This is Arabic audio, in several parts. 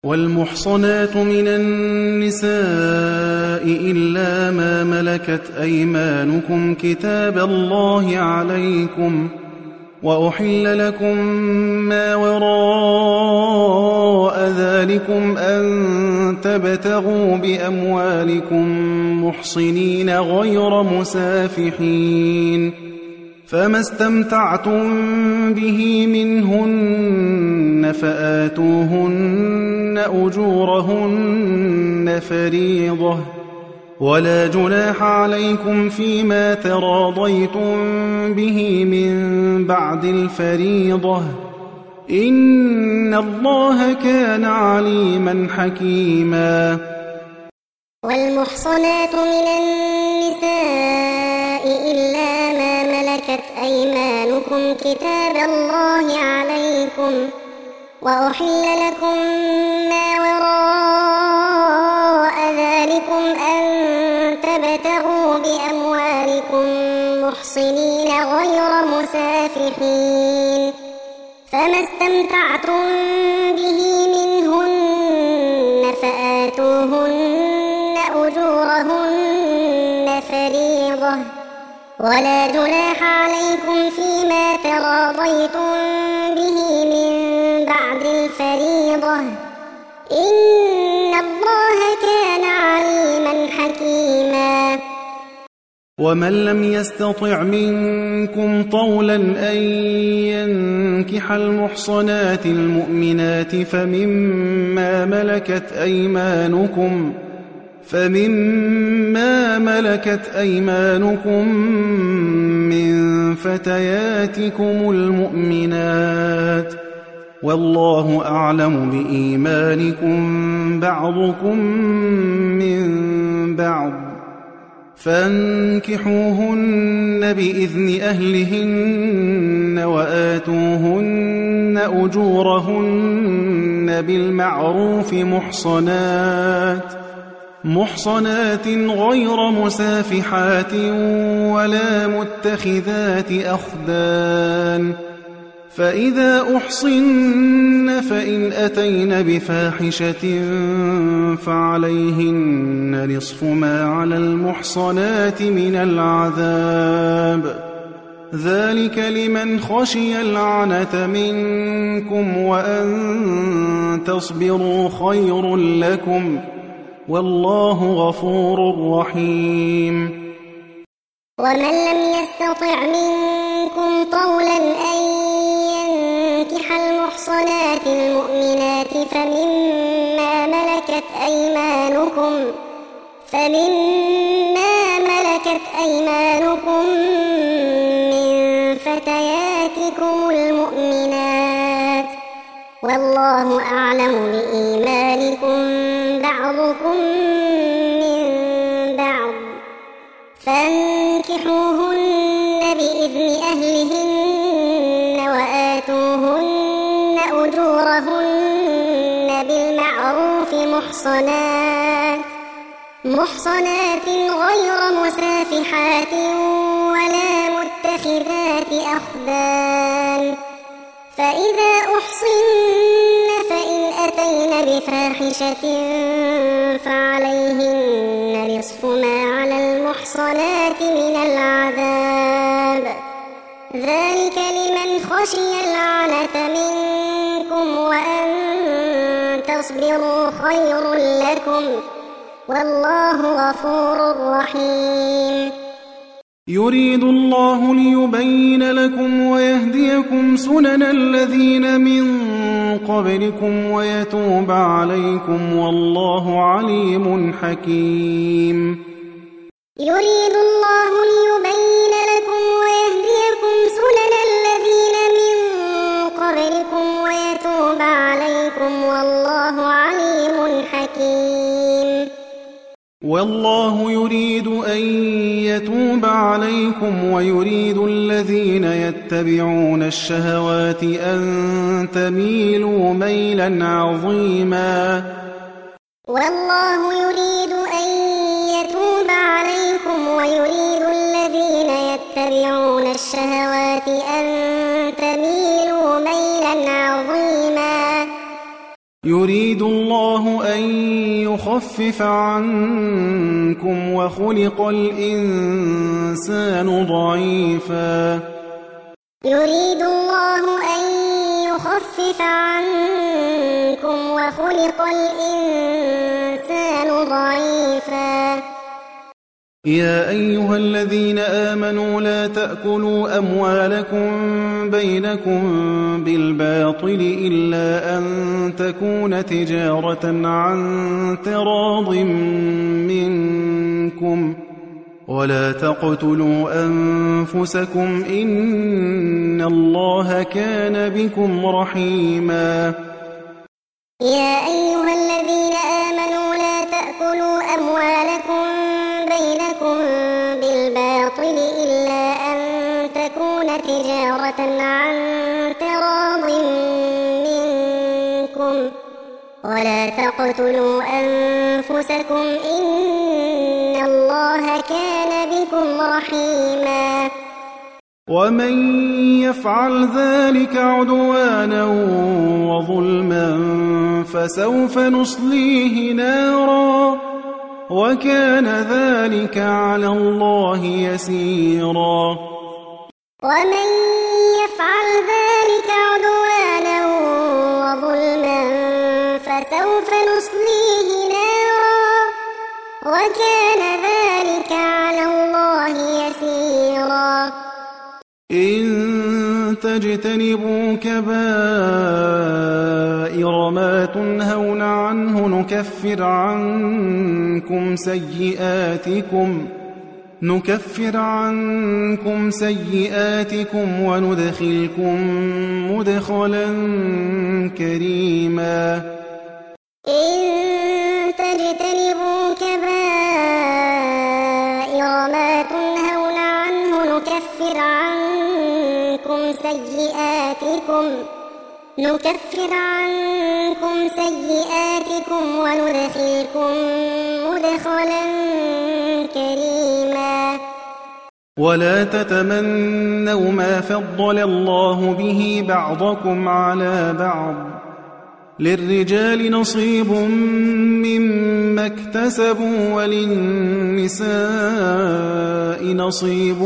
والمحصنات من النساء إلا ما ملكت أيمانكم كتاب الله عليكم، وأحل لكم ما وراء ذلكم أن تبتغوا بأموالكم محصنين غير مسافحين، فما استمتعتم به منهن فآتوهن أجورهن فريضة، ولا جناح عليكم فيما تراضيتم به من بعد الفريضة، إن الله كان عليما حكيما. والمحصنات من النساء إلا ما ملكت أيمانكم كتاب الله عليكم، وأحل لكم ما وراء ذلكم أن تبتغوا بأموالكم محصنين غير مسافحين، فما استمتعتم به منهن فآتوهن أجورهن فريضة، ولا جناح عليكم فيما تراضيتم به من بعد الفريضة، إن الله كان عليما حكيما. ومن لم يستطع منكم طولا أن ينكح المحصنات المؤمنات فمما ملكت أيمانكم من فتياتكم المؤمنات، والله أعلم بإيمانكم بعضكم من بعض، فانكحوهن بإذن أهلهن وآتوهن أجورهن بالمعروف محصنات غير مسافحات ولا متخذات أخدان، فإذا أحصن فإن أتين بفاحشة فعليهن نصف ما على المحصنات من العذاب، ذلك لمن خشي العنة منكم، وأن تصبروا خير لكم، والله غفور رحيم. ومن لم يستطع منكم طولا أن ينكح المحصنات المؤمنات فمما ملكت أيمانكم من فتياتكم المؤمنات، والله أعلم بإيمانكم بعضكم من بعض، فانكحوهن بإذن أهلهن وآتوهن أجورهن بالمعروف محصنات غير مسافحات ولا متخذات أخدان، فإذا أحصن فإن أتين بفاحشة فعليهن نصف ما على المحصنات من العذاب، ذلك لمن خشي العنة منكم، وأن تصبروا خير لكم، والله غفور رحيم. يريد الله ليبين لكم ويهديكم سنن الذين من قبلكم ويتوب عليكم، والله عليم حكيم. يريد الله ليبين لكم ويهديكم سنن الذين من قبلكم ويتوب عليكم، والله عليم حكيم. والله يريد أن يتوب عليكم ويريد الذين يتبعون الشهوات أن تميلوا ميلا عظيما. والله يريد أن يتوب عليكم ويريد الذين يتبعون الشهوات أن تميلوا ميلا عظيما. يريد الله أن يخفف عنكم وخلق الإنسان ضعيفا يريد الله أن يخفف عنكم وخلق الإنسان ضعيفا يا أيها الذين آمنوا لا تأكلوا أموالكم بينكم بالباطل إلا أن تكون تجارة عن تراض منكم ولا تقتلوا أنفسكم إن الله كان بكم رحيما يا أيها الذين آمنوا لا تأكلوا أموالكم بينكم بالباطل إلا أن تكون تجارة عن تراض منكم ولا تقتلوا أنفسكم إن الله كان بكم رحيما ومن يفعل ذلك عدوانا وظلما فسوف نصليه نارا وكان ذلك على الله يسيرا ومن يفعل ذلك عدوانا وظلما فسوف نصليه نارا وكان ذلك على الله يسيرا إن تجتنبوا كبائر ما تنهون عنه نكفر عنكم سيئاتكم وندخلكم مدخلا كريما إن تجتنبوا كبائر ما تنهون عنه نكفر عنكم سيئاتكم وندخلكم مدخلا كريما ولا تتمنوا ما فضل الله به بعضكم على بعض للرجال نصيب مما اكتسبوا وللنساء نصيب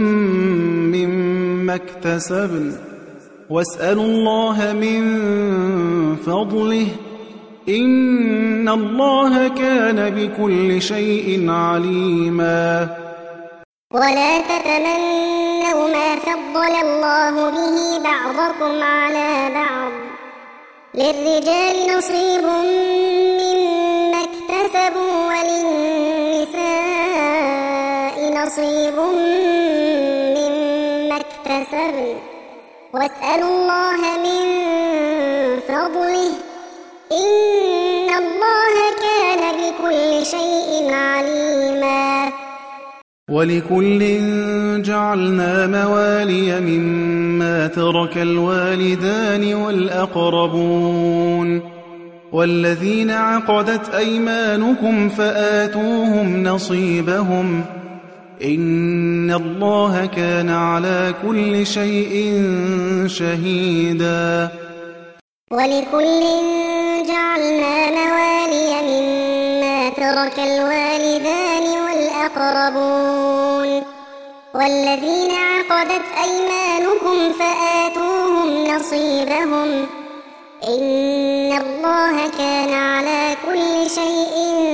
مما اكتسبن واسألوا الله من فضله إن الله كان بكل شيء عليما ولا تتمنوا ما فضل الله به بعضكم على بعض للرجال نصيب مما اكتسبوا وللنساء نصيب مما اكتسبن واسألوا الله من فضله إن الله كان بكل شيء عليما ولكل جعلنا موالي مما ترك الوالدان والأقربون والذين عقدت أيمانكم فآتوهم نصيبهم إن الله كان على كل شيء شهيدا ولكل جعلنا موالي مما ترك الوالدان والأقربون والذين عقدت أيمانكم فآتوهم نصيبهم إن الله كان على كل شيء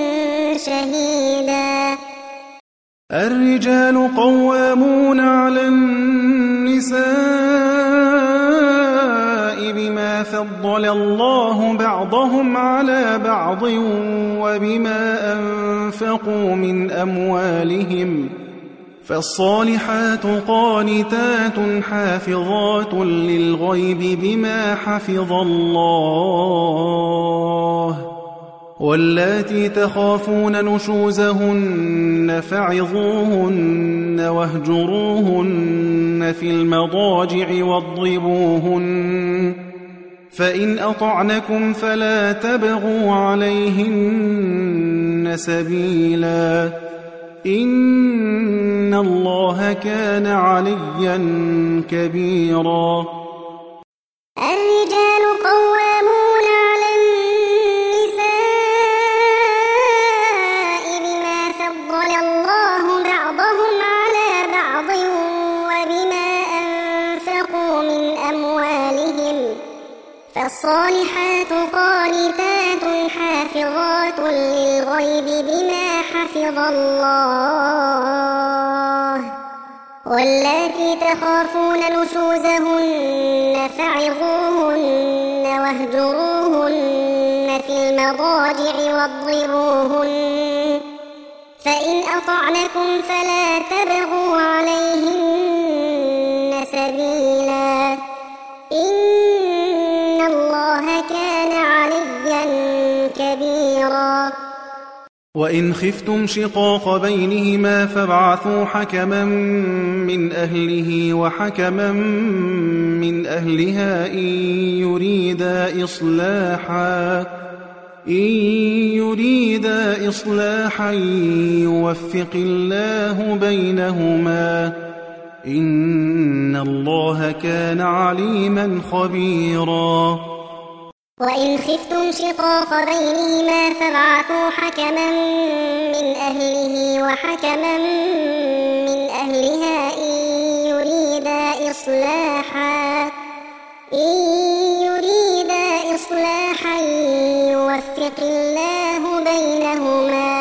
شهيدا الرجال قوامون على النساء بما فضل الله بعضهم على بعض وبما أنفقوا من أموالهم فالصالحات قانتات حافظات للغيب بما حفظ الله واللاتي تخافون نشوزهن فعظوهن واهجروهن في المضاجع واضربوهن فإن أطعنكم فلا تبغوا عليهن سبيلا إن الله كان عليا كبيرا الرجال قوامون على حافظات للغيب بما حفظ الله واللاتي تخافون نشوزهن فعظوهن واهجروهن في المضاجع واضربوهن فإن أطعنكم فلا تبغوا عليهن سبيلا إن الله كان عليا كبيرا وإن خفتم شقاق بينهما فابعثوا حكما من أهله وحكما من أهلها إن يريدا إصلاحا يوفق الله بينهما إن الله كان عليما خبيرا وإن خفتم شقاق بينهما فابعثوا حكما من أهله وحكما من أهلها إن يريدا إصلاحا يوفق الله بينهما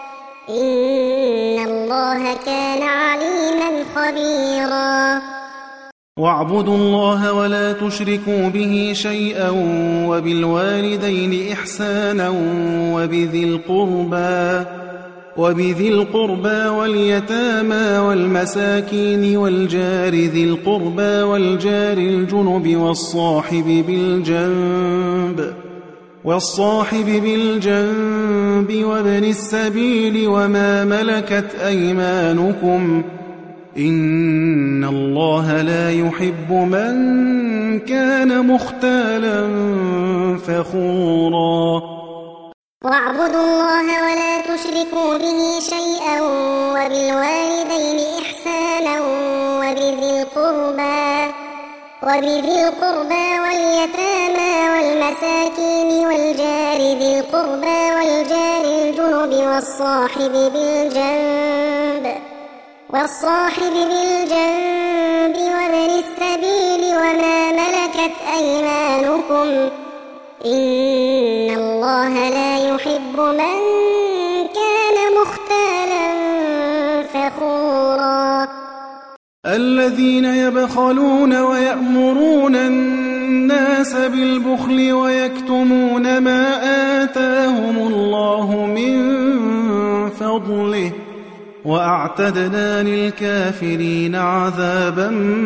إن الله كان عليما خبيرا واعبدوا الله ولا تشركوا به شيئا وبالوالدين إحسانا وبذي القربى واليتامى والمساكين والجار ذي القربى والجار الجنب والصاحب بالجنب وابن السبيل وما ملكت أيمانكم إن الله لا يحب من كان مختالا فخورا واعبدوا الله ولا تشركوا به شيئا وبالوالدين إحسانا وبذي القربى واليتامى والمساكين والجار ذي القربى والجار الجنب والصاحب بالجنب وابن السبيل وما ملكت أيمانكم إن الله لا يحب من كان مختالا فخورا الذين يبخلون ويأمرون الناس بالبخل ويكتمون ما آتاهم الله من فضله وأعتدنا للكافرين عذابا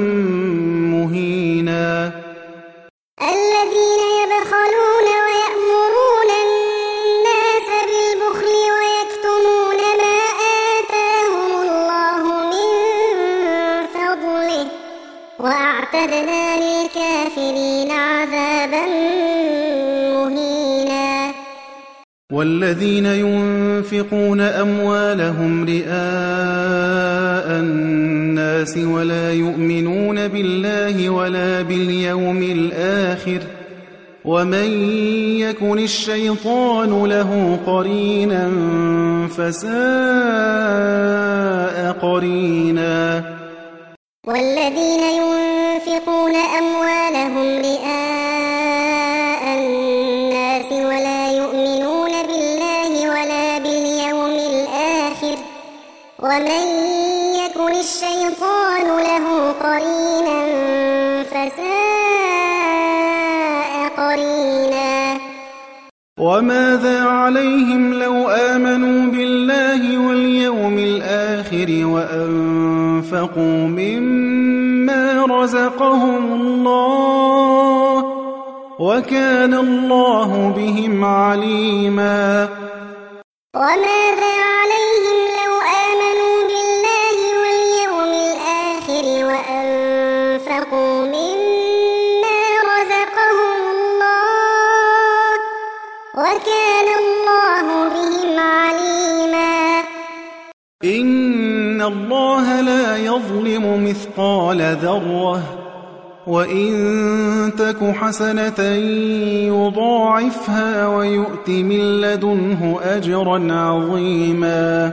مهينا الذين يبخلون ويأمرون الناس بالبخل ويكتمون ما آتاهم الله من فضله وأعتدنا للكافرين عذابا مهينا والذين ينفقون أموالهم رئاء الناس ولا يؤمنون بالله ولا باليوم الآخر ومن يكن الشيطان له قرينا فساء قرينا والذين ينفقون أموالهم رئاء الناس ولا يؤمنون بالله ولا باليوم الآخر ومن يكن الشيطان له قرينا فساء قرينا وماذا عليهم لو آمنوا بالله واليوم الآخر وأنفقوا مما رزقهم الله وكان الله بهم عليما وماذا عليهم لو آمنوا بالله واليوم الآخر وأنفقوا مما رزقهم الله وكان الله بهم عليما إن الله لا يظلم مثقال ذرة وإن تك حسنة يضاعفها ويؤت من لدنه أجرا عظيما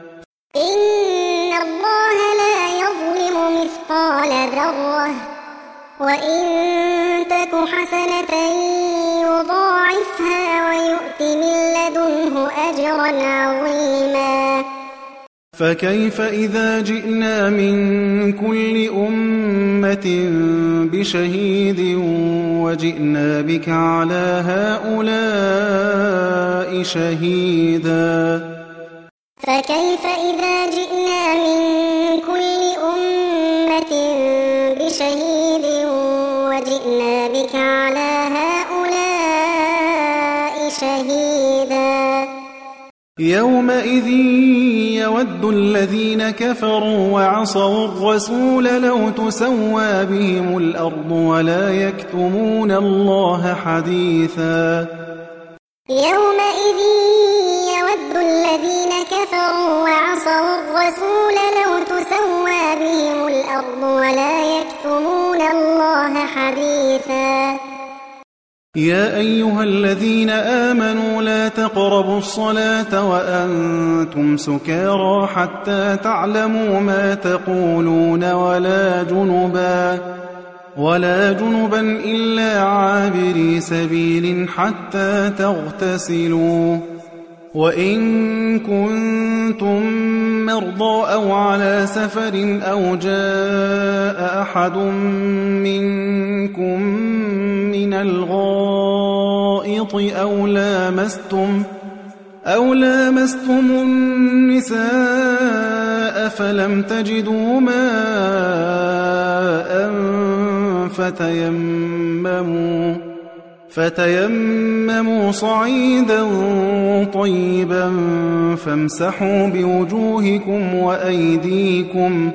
إن الله لا يظلم مثقال ذرة وإن تك حسنة يضاعفها ويؤت من أجرا عظيما فكيف إذا جئنا من كل أمة بشهيد وجئنا بك على هؤلاء شهيدا فكيف إذا جئنا من كل أمة بشهيد وجئنا بك على هؤلاء شهيدا يومئذ يود الذين كفروا وعصوا الرسول لو تسوى بهم الأرض ولا يكتمون الله حديثا يومئذ يود الذين كفروا وعصوا الرسول لو تسوى بهم الأرض ولا يكتمون الله حديثا يا أيها الذين آمنوا لا تقربوا الصلاة وأنتم سكارى حتى تعلموا ما تقولون ولا جنبا إلا عابري سبيل حتى تغتسلوا وإن كنتم مرضى أو على سفر أو جاء أحد منكم من الغائط أو لامستم النساء فلم تجدوا ماء فتيمموا صعيدا طيبا فامسحوا بوجوهكم وأيديكم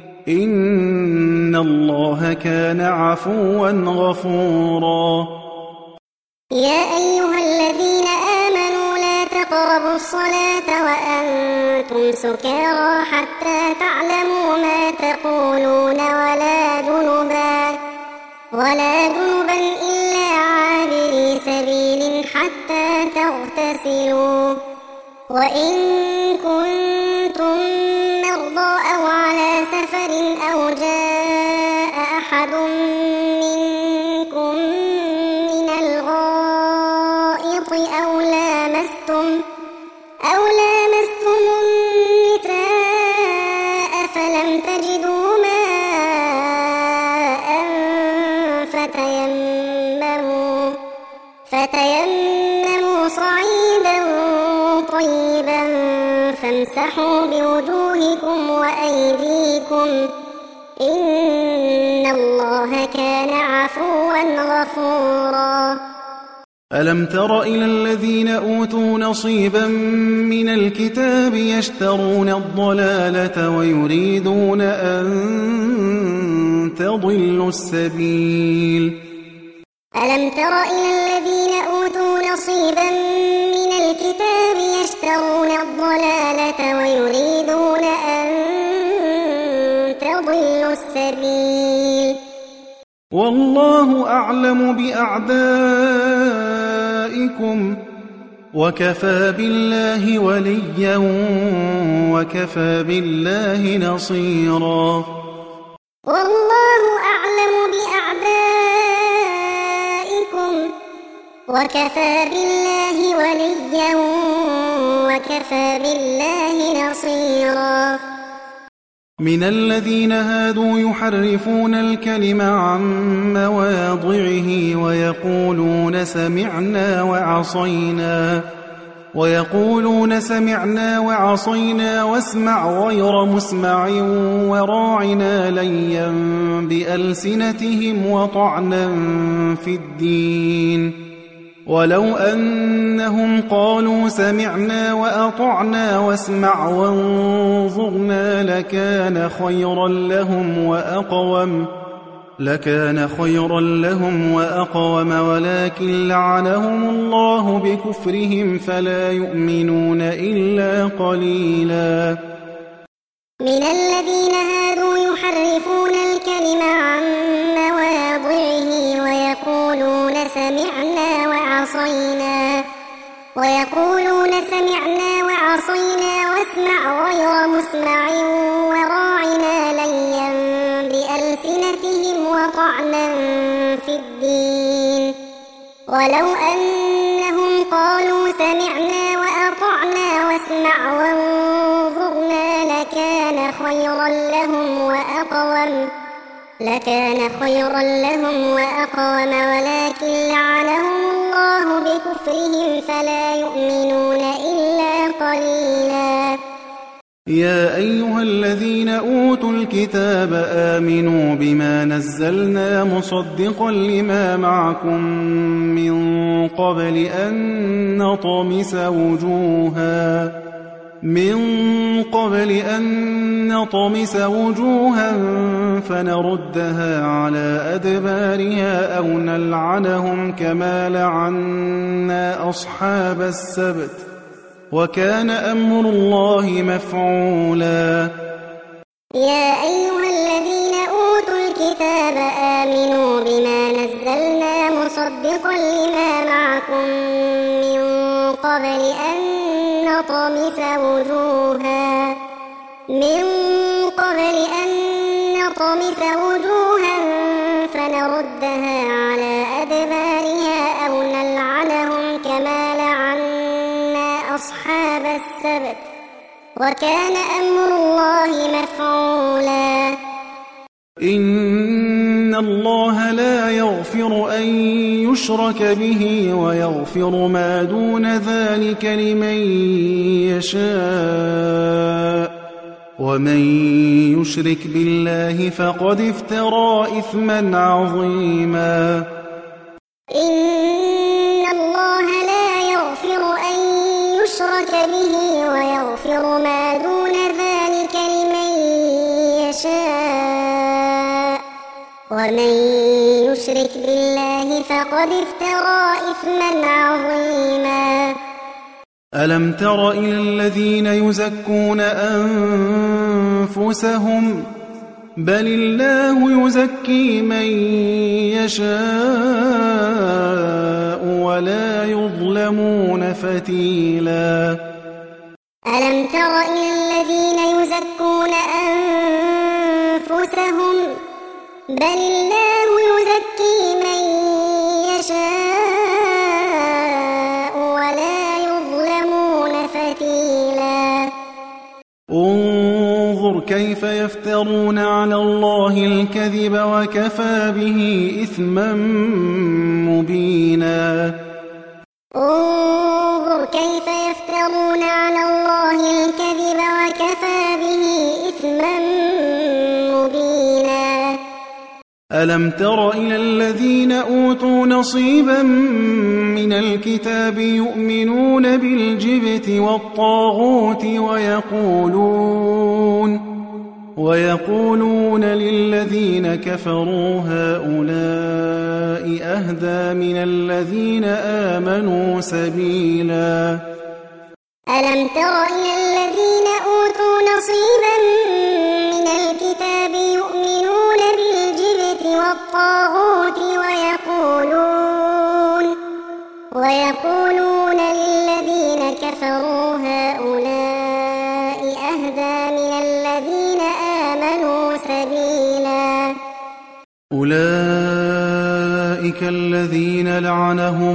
إن الله كان عفوا غفورا يا أيها الذين آمنوا لا تقربوا الصلاة وأنتم سكارى حتى تعلموا ما تقولون ولا جنبا إلا عابري سبيل حتى تغتسلوا وإن كنتم مرضى أو على سفر أو جاء أحد منكم من الغائط أو لامستم النساء فلم تجدوا ماء فتيمموا صعيدا طيبا فامسحوا بوجوهكم وأيديكم إن الله كان عفوا غفورا ألم تر إلى الذين أوتوا نصيبا من الكتاب يشترون الضلالة ويريدون أن تضلوا السبيل ألم تر إلى الذين أوتوا نصيبا من الكتاب يشترون الضلالة ويريدون أن تضلوا السبيل والله أعلم بأعدائكم وكفى بالله وليا وكفى بالله نصيرا والله أعلم بأعدائكم وكفى بالله وليا وكفى بالله نصيرا من الذين هادوا يحرفون الكلم عن مواضعه ويقولون سمعنا وعصينا واسمع غير مسمع وراعنا ليا بألسنتهم وطعنا في الدين ولو أنهم قالوا سمعنا وأطعنا واسمع وانظرنا لكان خيرا لهم وأقوم ولكن لعنهم الله بكفرهم فلا يؤمنون إلا قليلا من الذين هادوا يحرفون الكلم عن مواضعه ويقولون سمعنا وعصينا واسمع غير مسمع وراعنا ليا بألسنتهم وطعنا في الدين ولو أنهم قالوا سمعنا وأطعنا واسمع وانظرنا لكان خيرا لهم وأقوم ولكن لعنهم الله بكفرهم فلا يؤمنون إلا قليلا. يا أيها الذين أوتوا الكتاب آمنوا بما نزلنا مصدقا لما معكم من قبل أن نطمس وجوها فنردها على أدبارها أو نلعنهم كما لعنا أصحاب السبت وكان أمر الله مفعولا. يا أيها الذين أوتوا الكتاب آمنوا بما نزلنا مصدقا لما معكم من قبل أن نطمس وجوها فنردها على أدبارها أو نلعنهم كما لعنا أصحاب السبت وكان أمر الله مفعولا. إن الله لا يغفر أن يشرك به ويغفر ما دون ذلك لمن يشاء ومن يشرك بالله فقد افترى إثما عظيما. إن الله لا يغفر أن يشرك به ويغفر ما دون ذلك لمن يشاء ومن يشرك بالله فقد افترى إثما عظيما. ألم تر إلى الذين يزكون أنفسهم بل الله يزكي من يشاء ولا يظلمون فتيلا. ألم تر إلى الذين يزكون أنفسهم بل الله يزكي من يشاء ولا يظلمون فتيلا. انظر كيف يفترون على الله الكذب وكفى به إثما مبينا. انظر كيف يفترون على الله الكذب وكفى به إثما مبينا. ألم تر إلى الذين أوتوا نصيبا من الكتاب يؤمنون بالجبت والطاغوت ويقولون للذين كفروا هؤلاء أهدى من الذين آمنوا سبيلا. ألم تر إلى الذين أوتوا نصيبا من الكتاب يؤمنون بالجبت والطاغوت ويقولون للذين كفروا هؤلاء أهدى من الذين آمنوا سبيلا. أولئك الذين لعنهم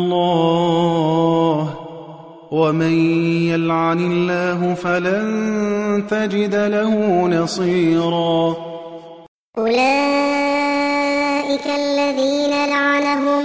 الله ومن يلعن الله فلن تجد له نصيرا. أولئك الذين لعنهم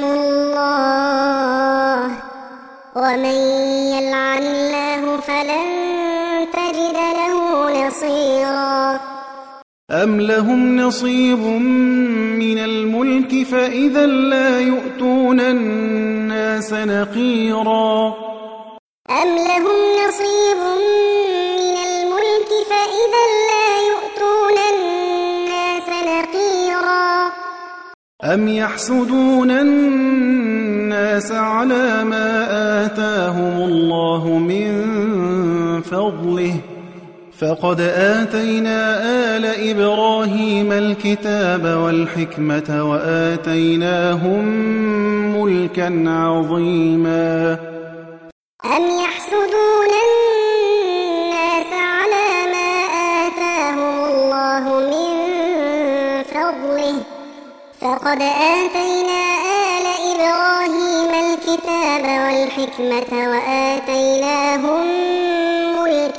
الله ومن يلعن الله فلن تجد له نصيرا. أم لهم نصيب من الملك فإذا لا يؤتون الناس نقيرا. أم لهم نصيب من الملك فإذا لا يؤتون الناس نقيرا. أم يحسدون الناس على ما آتاهم الله من فضله فقد آتينا آل إبراهيم الكتاب والحكمة وآتيناهم ملكا عظيما. أم يحسدون الناس على ما آتاهم الله من فضله فقد آتينا آل إبراهيم الكتاب والحكمة وآتيناهم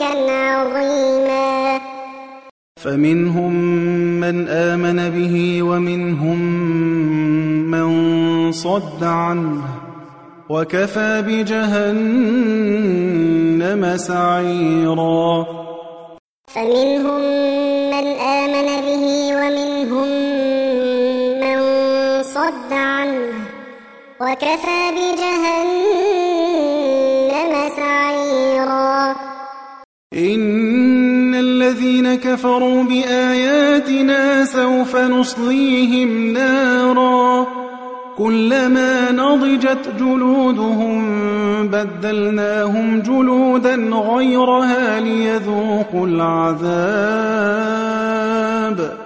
ملكا عظيما فمنهم من آمن به ومنهم من صد عنه وكفى بجهنم سعيرا فمنهم من آمن به ومنهم من صد عنه وكفى بجهنم سعيرا إن الذين كفروا بآياتنا سوف نصليهم نارا كلما نضجت جلودهم بدلناهم جلودا غيرها ليذوقوا العذاب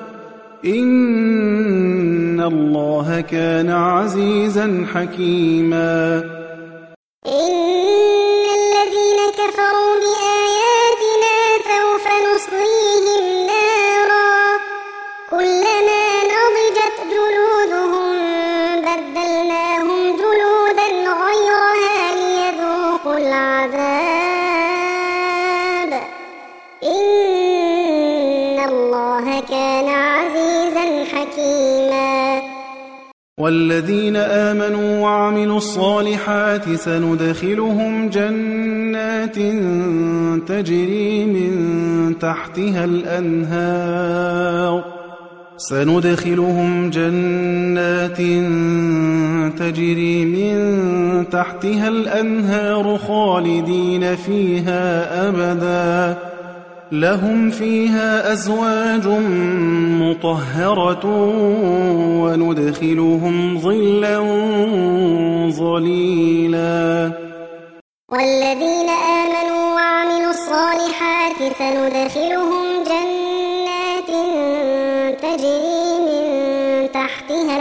إن الله كان عزيزا حكيما إن الذين كفروا بآياتنا سوف نصليهم نارا كلما نضجت جلودهم بدلناهم جلودا غيرها ليذوقوا العذاب إن الله كان عزيزا حكيما والذين آمنوا وعملوا الصالحات سندخلهم جنات تجري من تحتها الأنهار خالدين فيها أبدا لهم فيها أزواج مطهرة وندخلهم ظلا ظليلا والذين آمنوا وعملوا الصالحات سندخلهم جنات تجري من تحتها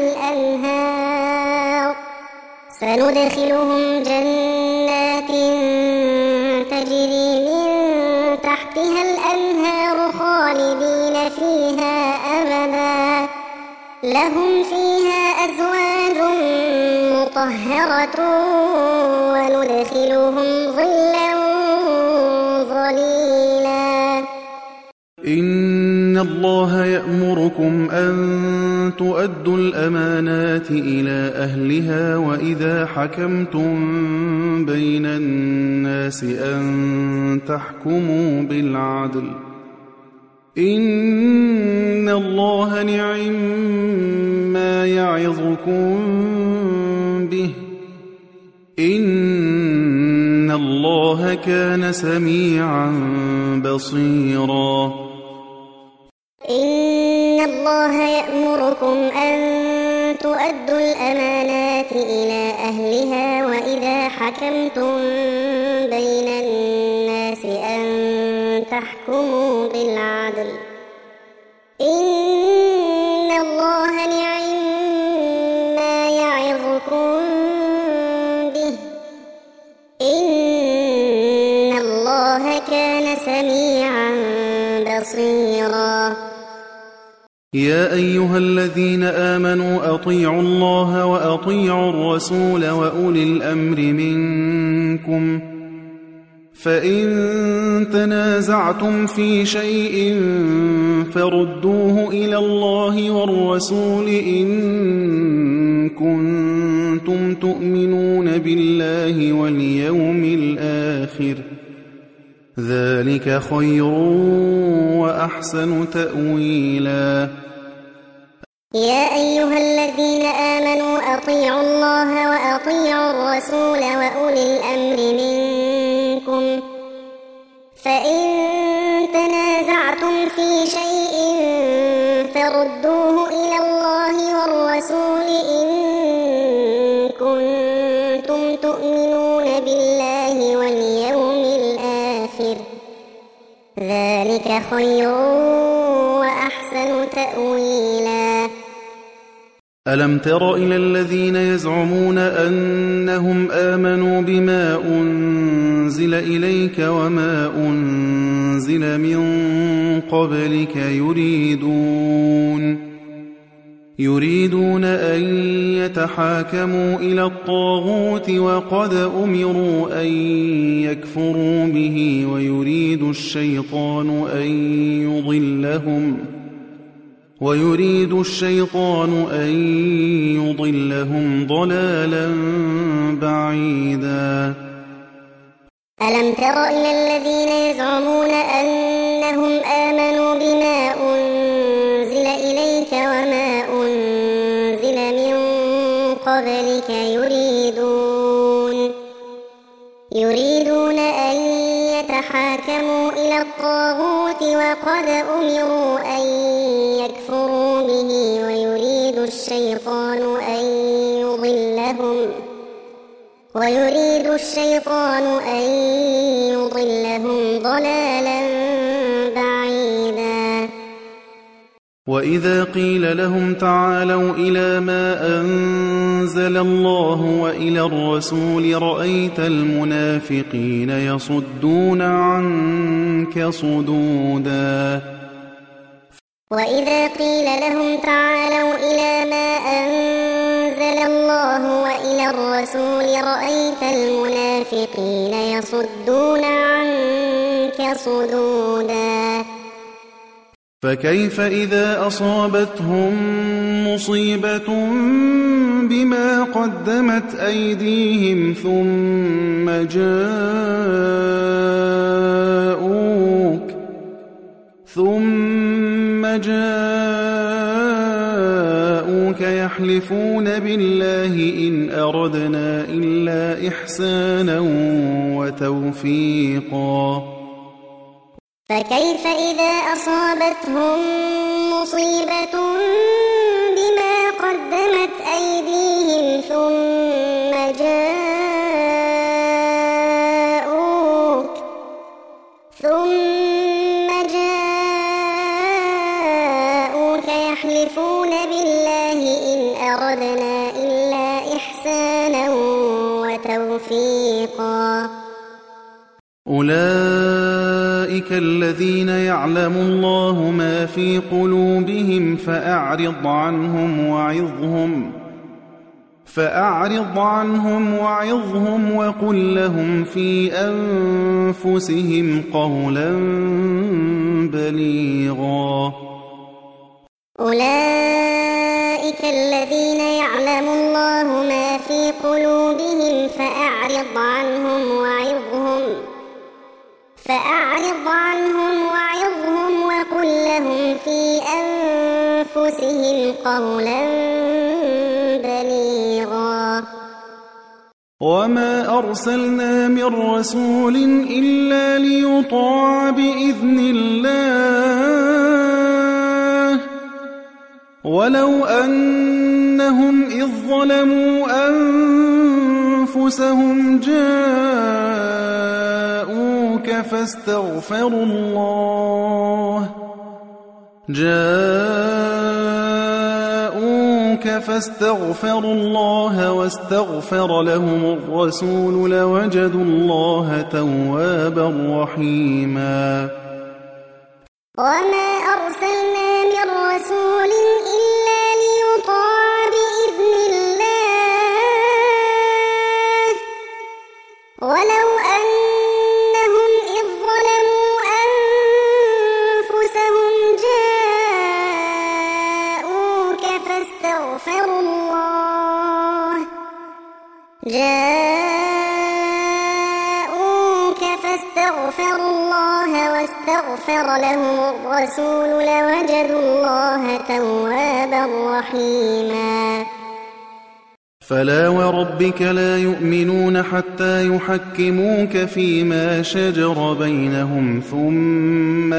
الأنهار خالدين فيها أبدا لهم فيها أزواج مطهرة وندخلهم ظلا ظليلا إن الله يأمركم أن تؤدوا الأمانات إلى أهلها وإذا حكمتم بين الناس أن تحكموا بالعدل إن الله نعم ما يعظكم به إن الله كان سميعا بصيرا إن الله يأمركم أن تؤدوا الأمانات إلى أهلها وإذا حكمتم بين الناس أن تحكموا بالعدل إن الله نعم ما يعظكم به إن الله كان سميعا بصيرا يا أيها الذين آمنوا أطيعوا الله وأطيعوا الرسول وأولي الأمر منكم فإن تنازعتم في شيء فردوه إلى الله والرسول إن كنتم تؤمنون بالله واليوم الآخر ذلك خير وأحسن تأويلا يا أيها الذين آمنوا أطيعوا الله وأطيعوا الرسول وأولي الأمر منكم فإن تنازعتم في شيء فردوه إلى الله والرسول إن كنتم تؤمنون بالله واليوم الآخر ذلك خير وأحسن تأويلا ألم تر إلى الذين يزعمون أنهم آمنوا بما أنزل إليك وما يريدون أن يتحاكموا إلى الطاغوت وقد أمروا أن يكفروا به ويريد الشيطان أن يضلهم ضلالا بعيدا. ألم تر إلى الذين يزعمون أنهم آمنوا بما أنزل إليك وما أنزل من قبلك يريدون أن يتحاكموا إلى الطاغوت وقد أمروا أن يكفروا به ويريد الشيطان أن يضلهم ضلالا بعيدا. وإذا قيل لهم تعالوا إلى ما أنزل الله وإلى الرسول رأيت المنافقين يصدون عنك صدودا. وإذا قيل لهم تعالوا إلى ما أنزل الله وإلى الرسول رأيت المنافقين يصدون عنك صدودا. فكيف إذا أصابتهم مصيبة بما قدمت أيديهم ثم جاءوك يحلفون بالله إن أردنا إلا إحسانا وتوفيقا. فكيف إذا أصابتهم مصيبة بما قدمت أيديهم ثم جاءوك يحلفون بالله إن أردنا إلا إحسانا وتوفيقا. أولئك الذين يعلم الله ما في قلوبهم فأعرض عنهم وعظهم وقل لهم في أنفسهم قولا بليغا. أولئك الذين يعلم الله ما في قلوبهم فأعرض عنهم وعظهم وقل لهم في أنفسهم قولا بليغا. وما أرسلنا من رسول إلا ليطاع بإذن الله ولو أنهم إذ ظلموا أنفسهم جاءوك فاستغفروا الله واستغفر لهم الرسول لوجدوا الله توابا رحيما. وما أرسلنا من رسول إلا ليطاع بإذن الله ولو أنهم إذ ظلموا أنفسهم جاءوك فاستغفروا الله واستغفر لهم الرسول لوجدوا الله توابا رحيما. فلا وربك لا يؤمنون حتى يحكموك فيما شجر بينهم ثم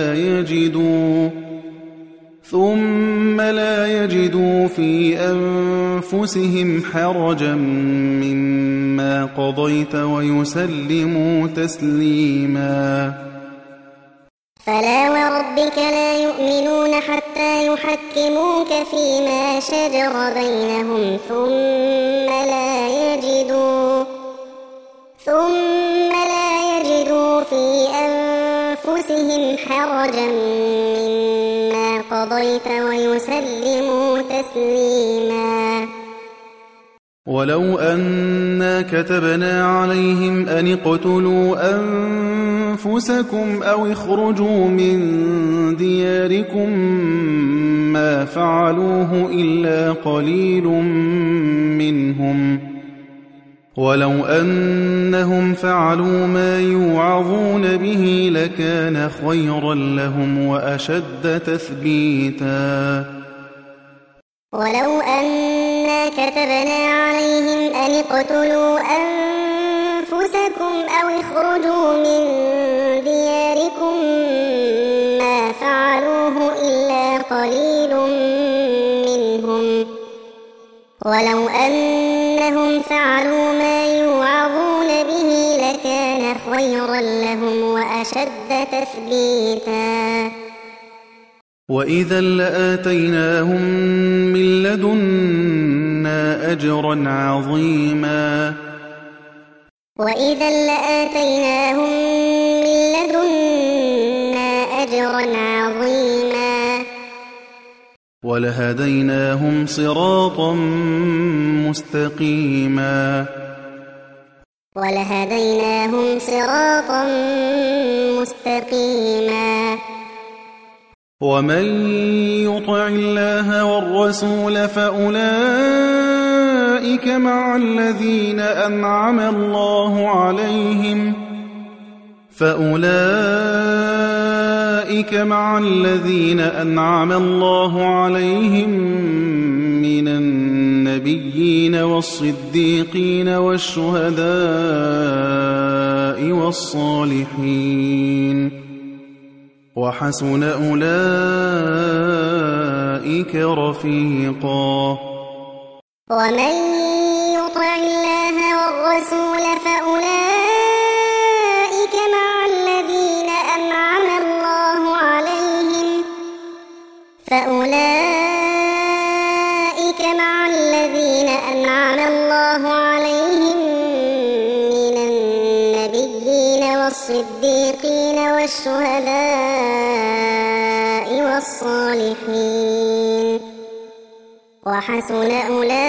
لا يجدوا في أنفسهم حرجا مما قضيت ويسلموا تسليما. فلا وربك لا يؤمنون حتى يحكموك فيما شجر بينهم ثم لا يجدوا في أنفسهم حرجا مما قضيت ويسلموا تسليما ولو أنا كتبنا عليهم أن اقتلوا أنفسكم أو اخرجوا من دياركم ما فعلوه إلا قليل منهم ولو أنهم فعلوا ما يوعظون به لكان خيرا لهم وأشد تثبيتا ولو أنا كتبنا عليهم أن اقتلوا أنفسكم أو اخرجوا من دياركم ما فعلوه إلا قليل منهم ولو أنهم فعلوا ما يوعظون به لكان خيرا لهم وأشد تثبيتا وإذا لآتيناهم من لدنا أجرا عظيما وإذا لآتيناهم من لدنا أجرا عظيما ولهديناهم صراطا مستقيما ولهديناهم صراطا مستقيما ومن يطع الله والرسول فأولئك مع الذين أنعم الله عليهم من النبيين والصديقين والشهداء والصالحين وحسن أولئك رفيقا ومن يطع الله والرسول فأولئك مع الذين أنعم الله عليهم من النبيين والصديقين والشهداء والصالحين وحسن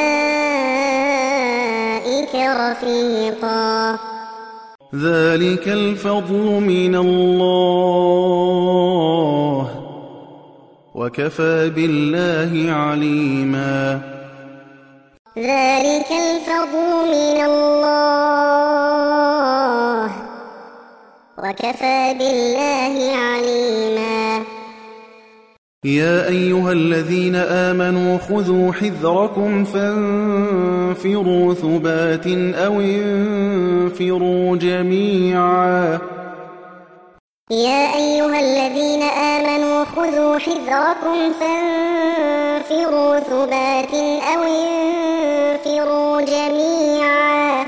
أولئك رفيقا ذلك الفضل من الله وكفى بالله عليما ذلك الفضل من الله وكفى بالله عليما يا أيها الذين آمنوا خذوا حذركم فانفروا ثبات أو انفروا جميعا يا أيها الذين آمنوا خذوا حذركم فانفروا ثبات أو انفروا جميعا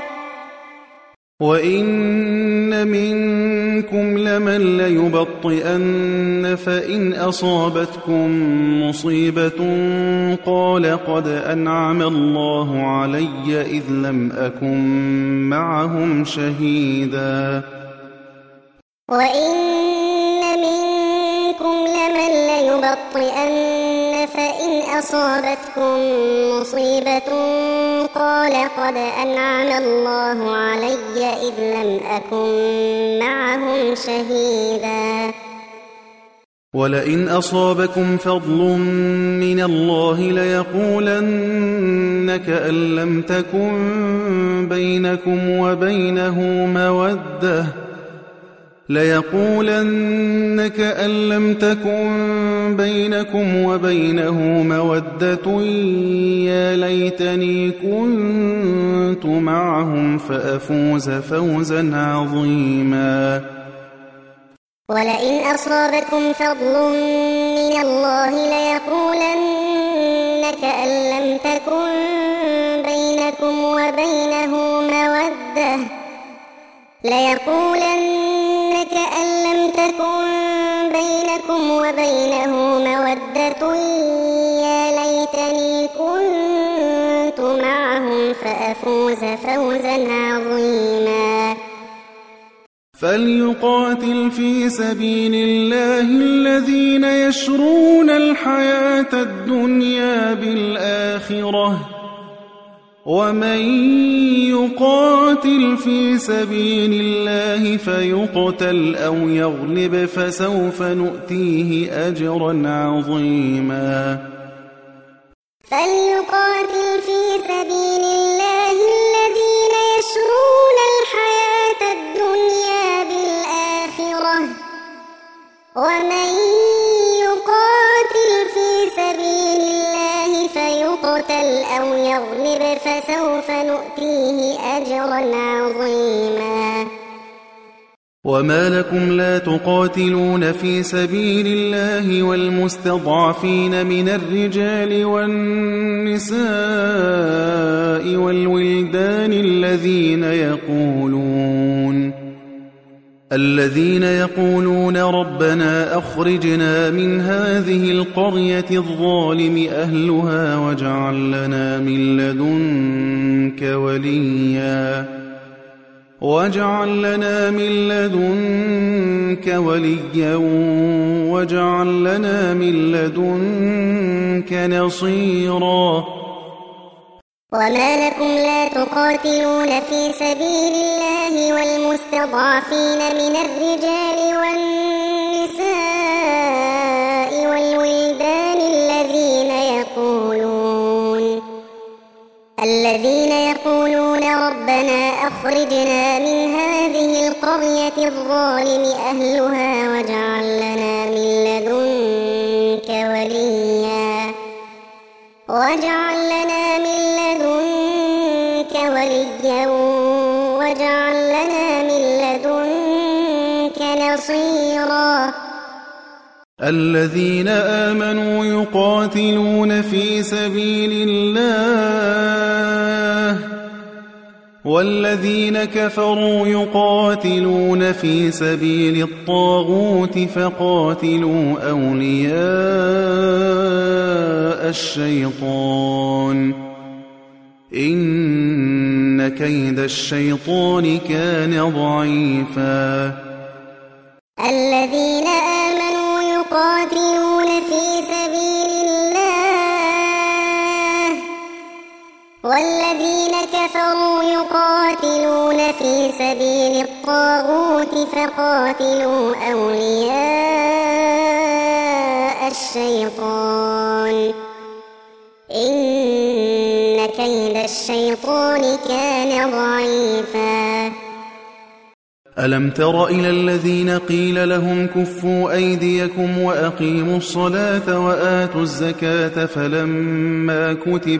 وإن منكم لمن ليبطئن فإن أصابتكم مصيبة قال قد أنعم الله علي إذ لم أكن معهم شهيدا وإن منكم لمن ليبطئن فإن أصابتكم مصيبة قال قد أنعم الله علي إذ لم أكن معهم شهيدا ولئن أصابكم فضل من الله ليقولن كأن لم تكن بينكم وبينه مودة يا ليتني كنت معهم فأفوز فوزا عظيما ولئن أصابكم فضل من الله ليقولن كأن لم تكن بينكم وبينه مودة يا ليتني كنت معهم فأفوز فوزا عظيما فليقاتل في سبيل الله الذين يشرون الحياة الدنيا بالآخرة ومن يقاتل في سبيل الله فيقتل أو يغلب فسوف نؤتيه أجرا عظيما فليقاتل في سبيل الله الذين يشرون الحياة الدنيا بالآخرة ومن يقاتل في سبيل الله فيقتل أو يغلب فسوف نؤتيه أجرا عظيما وما لكم لا تقاتلون في سبيل الله والمستضعفين من الرجال والنساء والولدان الذين يقولون ربنا أخرجنا من هذه القرية الظالم أهلها واجعل لنا من لدنك وليا واجعل لنا من لدنك نصيرا وما لكم لا تقاتلون في سبيل الله والمستضعفين من الرجال والنساء والولدان الذين يقولون ربنا أخرجنا من هذه القرية الظالم أهلها واجعل لنا من لدنك وليا واجعل لنا من لدنك نصيرا الذين آمنوا يقاتلون في سبيل الله والذين كفروا يقاتلون في سبيل الطاغوت فقاتلوا أولياء الشيطان إن كيد الشيطان كان ضعيفا الذين آمنوا يقاتلون في سبيل الله والذين كفروا يقاتلون في سبيل الطاغوت فقاتلوا أولياء الشيطان إن كيد الشيطان كان ضعيفا ألم تر إلى الذين قيل لهم كفوا أيديكم وأقيموا الصلاة وآتوا الزكاة فلما كتب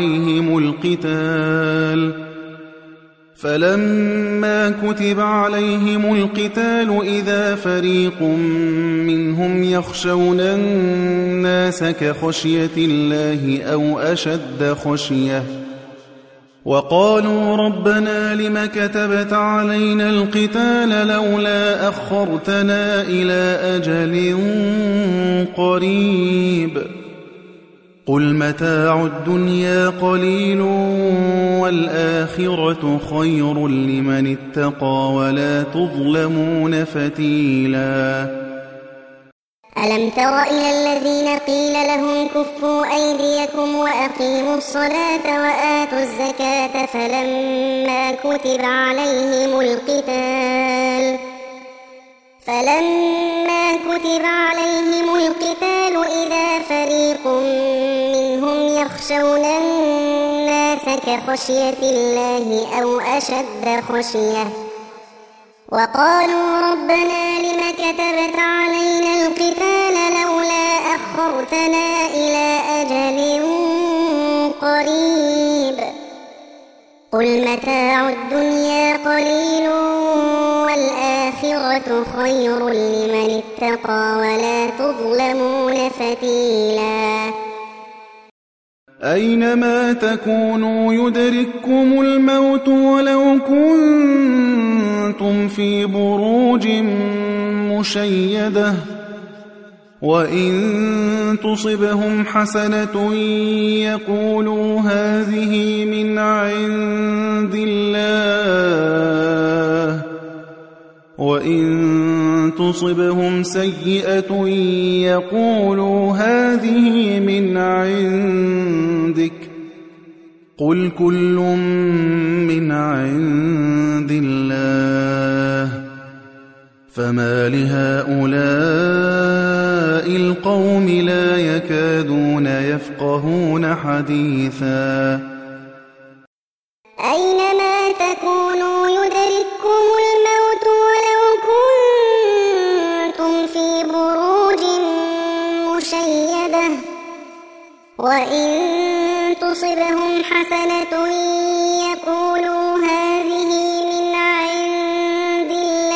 عليهم القتال إذا فريق منهم يخشون الناس كخشية الله أو أشد خشية وقالوا ربنا لم كتبت علينا القتال لولا أخرتنا إلى أجل قريب قل متاع الدنيا قليل والآخرة خير لمن اتقى ولا تظلمون فتيلا ألم تر إلى الذين قيل لهم كفوا أيديكم وأقيموا الصلاة وآتوا الزكاة فلما كتب عليهم القتال إذا فريق منهم يخشون الناس كخشية الله أو أشد خشية وقالوا ربنا لم كتبت علينا القتال لولا أخرتنا إلى أجل قريب قل متاع الدنيا قليل والآخرة خير لمن اتقى ولا تظلمون فتيلا أينما تكونوا يدرككم الموت ولو كنتم في بروج مشيدة وإن تصبهم حسنة يقولوا هذه من عند الله وإن تصبهم سيئة يقولوا هذه من عندك قل كل من عند الله فما لهؤلاء القوم لا يكادون يفقهون حديثا أينما تكونوا يدرككم الموت ولو كنتم في بروج مشيدة وإن تصبهم حسنة يقولوا هذه من عند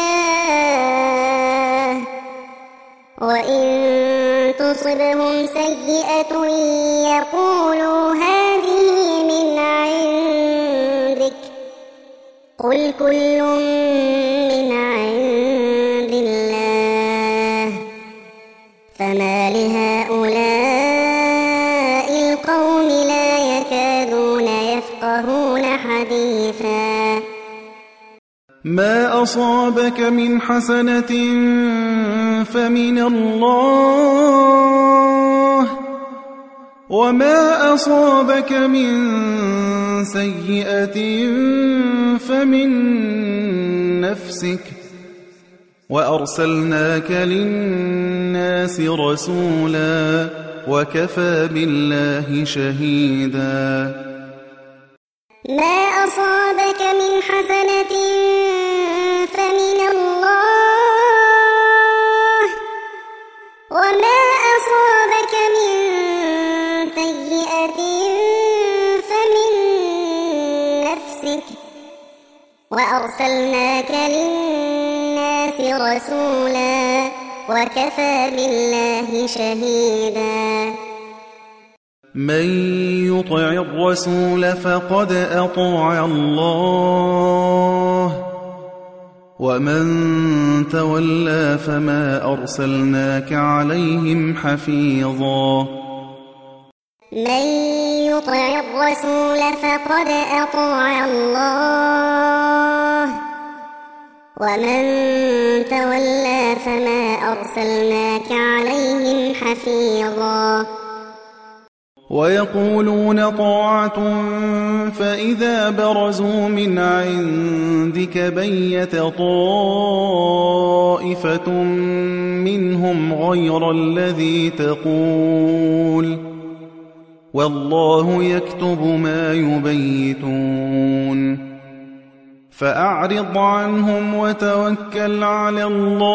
الله وإن تصبهم سيئة يقولوا هذه من عندك قل كل من عند الله فما لهؤلاء القوم لا يكادون يفقهون حديثا ما أصابك من حسنة فمن الله وما أصابك من سيئة فمن نفسك وأرسلناك للناس رسولا وكفى بالله شهيدا ما أصابك من حسنة فمن الله وما أصابك من سيئة فمن نفسك وأرسلناك للناس رسولا وكفى بالله شهيدا من يطع الرسول فقد أطاع الله ومن تولى فما أرسلناك عليهم حفيظا من يطع الرسول فقد أطاع الله ومن تولى فما أرسلناك عليهم حفيظا ويقولون طاعة فإذا برزوا من عندك بيت طائفة منهم غير الذي تقول والله يكتب ما يبيتون فأعرض عنهم وتوكل على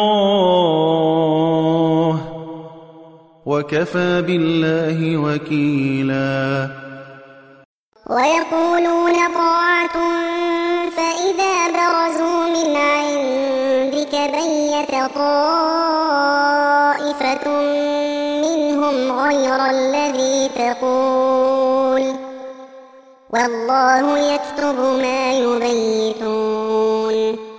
الله وكفى بالله وكيلا ويقولون طاعة فإذا برزوا من عندك بيت طائفة منهم غير الذي تقول والله يكتب ما يبيتون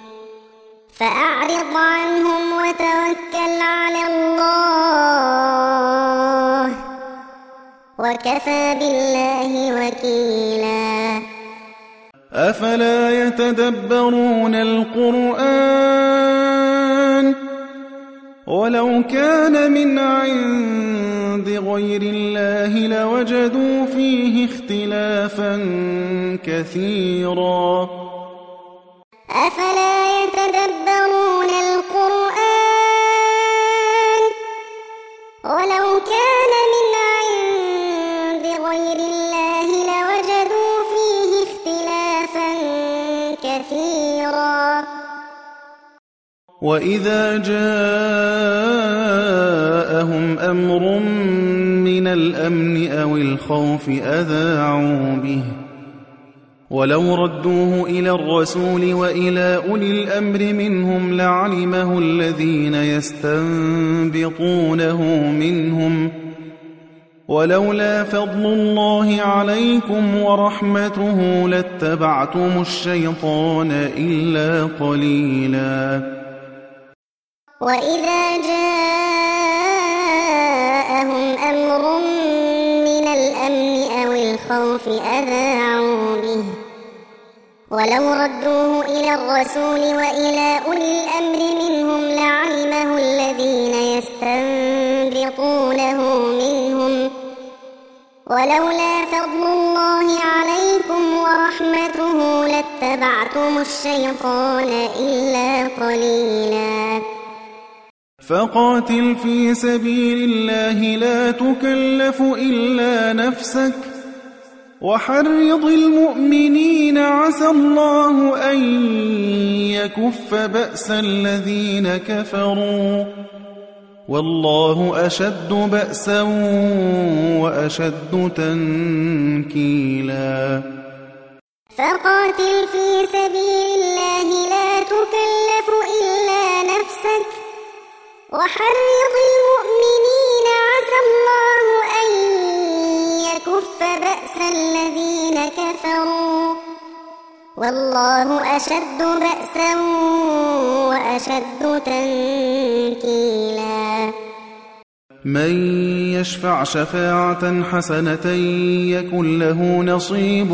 فأعرض عنهم وتوكل على الله وكفى بالله وكيلا أفلا يتدبرون القرآن ولو كان من عند غير الله لوجدوا فيه اختلافا كثيرا أفلا يتدبرون القرآن ولو كان من عند غير الله لوجدوا فيه اختلافا كثيرا وإذا جاءهم أمر من الأمن أو الخوف أذاعوا به ولو ردوه إلى الرسول وإلى أولي الأمر منهم لعلمه الذين يستنبطونه منهم ولولا فضل الله عليكم ورحمته لاتبعتم الشيطان إلا قليلا وإذا جاءهم أمر من الأمن أو الخوف أذاعوا به ولو ردوه إلى الرسول وإلى أولي الأمر منهم لعلمه الذين يستنبطونه منهم ولولا فضل الله عليكم ورحمته لاتبعتم الشيطان إلا قليلا فقاتل في سبيل الله لا تكلف إلا نفسك وحرض المؤمنين عسى الله أن يكف بأس الذين كفروا والله أشد بأسا وأشد تنكيلا فقاتل في سبيل الله لا تكلف إلا نفسك وحرض المؤمنين عسى الله أن يكف بأس الذين كفروا والله أشد بأسا وأشد تنكيلا من يشفع شفاعة حسنة يكن له نصيب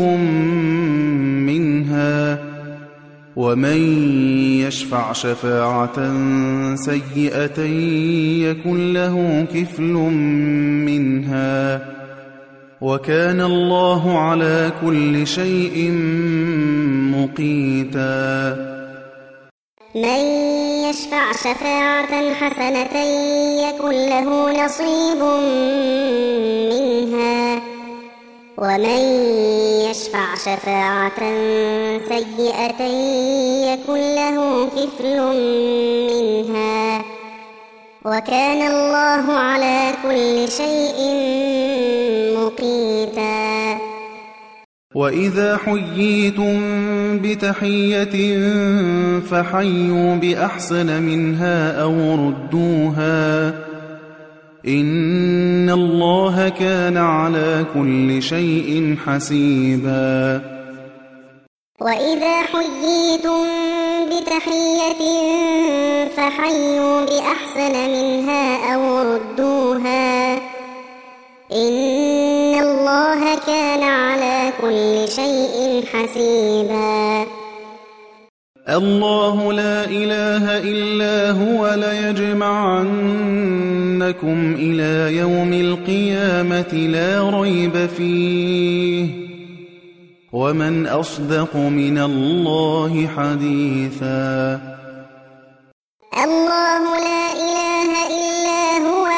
منها ومن يشفع شفاعة سيئة يكن له كفل منها وكان الله على كل شيء مقيتا من يشفع شفاعة حسنة يكن له نصيب منها ومن يشفع شفاعة سيئة يكن له كفل منها وكان الله على كل شيء مقيتا وإذا حييتم بتحية فحيوا بأحسن منها أو ردوها إن الله كان على كل شيء حسيبا وإذا حييتم بتحية فحيوا بأحسن منها أو ردوها إن الله كان على كل شيء حسيبا الله لا إله إلا هو ليجمعنكم إلى يوم القيامة لا ريب فيه ومن أصدق من الله حديثا الله لا إله إلا هو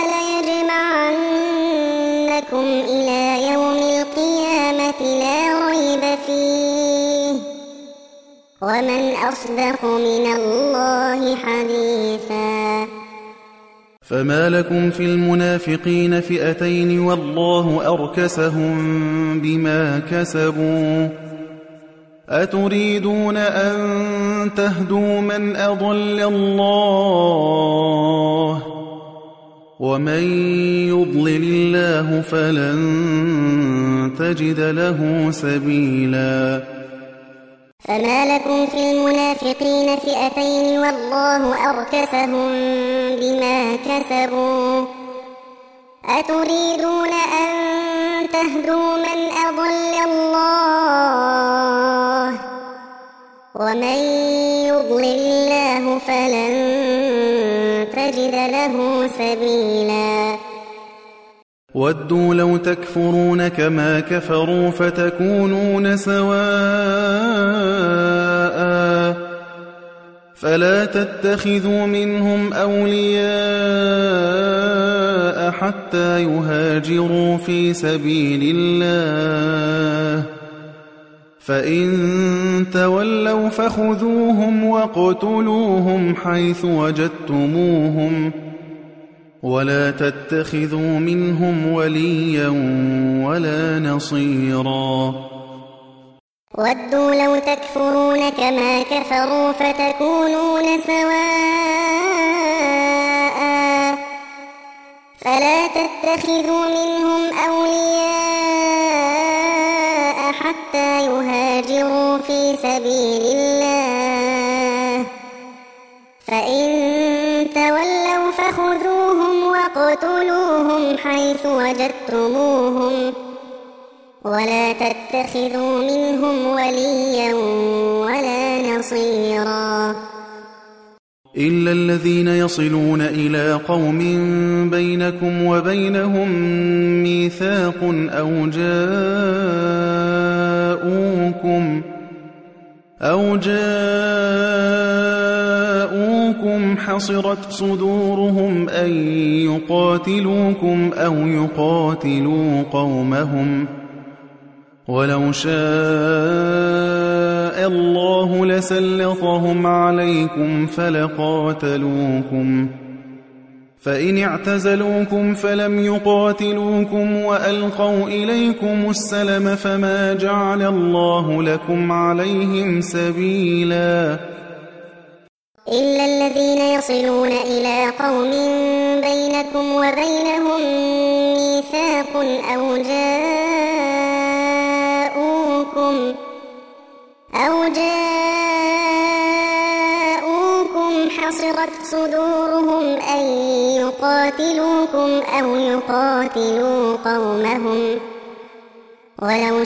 ليجمعنكم إلى يوم القيامة لا ريب فيه ومن أصدق من الله حديثا فما لكم في المنافقين فئتين والله أركسهم بما كسبوا أتريدون أن تهدوا من أضل الله ومن يضلل الله فلن تجد له سبيلا فما لكم في المنافقين فئتين والله أركسهم بما كسبوا أتريدون أن تهدوا من أضل الله ومن يضلل الله فلن تجد له سبيلا ودوا لو تكفرون كما كفروا فتكونون سواء فلا تتخذوا منهم أولياء حتى يهاجروا في سبيل الله فإن تولوا فخذوهم واقتلوهم حيث وجدتموهم ولا تتخذوا منهم وليا ولا نصيرا ودوا لو تكفرون كما كفروا فتكونون سواء فلا تتخذوا منهم أولياء حتى يهاجروا في سبيل الله فإن تولوا فخذوهم واقتلوهم حيث وجدتموهم ولا تتخذوا منهم وليا ولا نصيرا إلا الذين يصلون إلى قوم بينكم وبينهم ميثاق أو جاءوكم حصرت صدورهم أن يقاتلوكم أو يقاتلوا قومهم ولو شاء الله لسلطهم عليكم فلقاتلوكم فإن اعتزلوكم فلم يقاتلوكم وألقوا إليكم السلم فما جعل الله لكم عليهم سبيلا إلا الذين يصلون إلى قوم بينكم وبينهم ميثاق أو جاءوكم حصرت صدورهم أن يقاتلوكم أو يقاتلوا قومهم ولو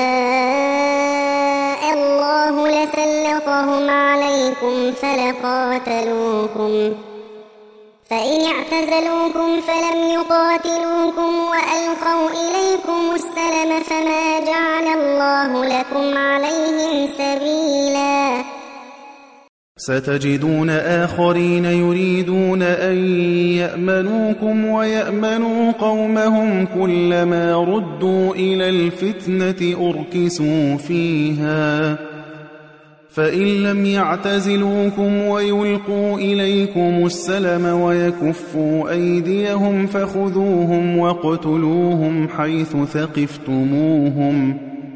شاء الله لسلطهم عليكم فلقاتلوكم فإن اعتزلوكم فلم يقاتلوكم وألقوا إليكم السلم فما جعل الله لكم عليهم سبيلا ستجدون آخرين يريدون أن يأمنوكم ويأمنوا قومهم كلما ردوا إلى الفتنة أركسوا فيها فإن لم يعتزلوكم ويلقوا إليكم السلم ويكفوا أيديهم فخذوهم واقتلوهم حيث ثقفتموهم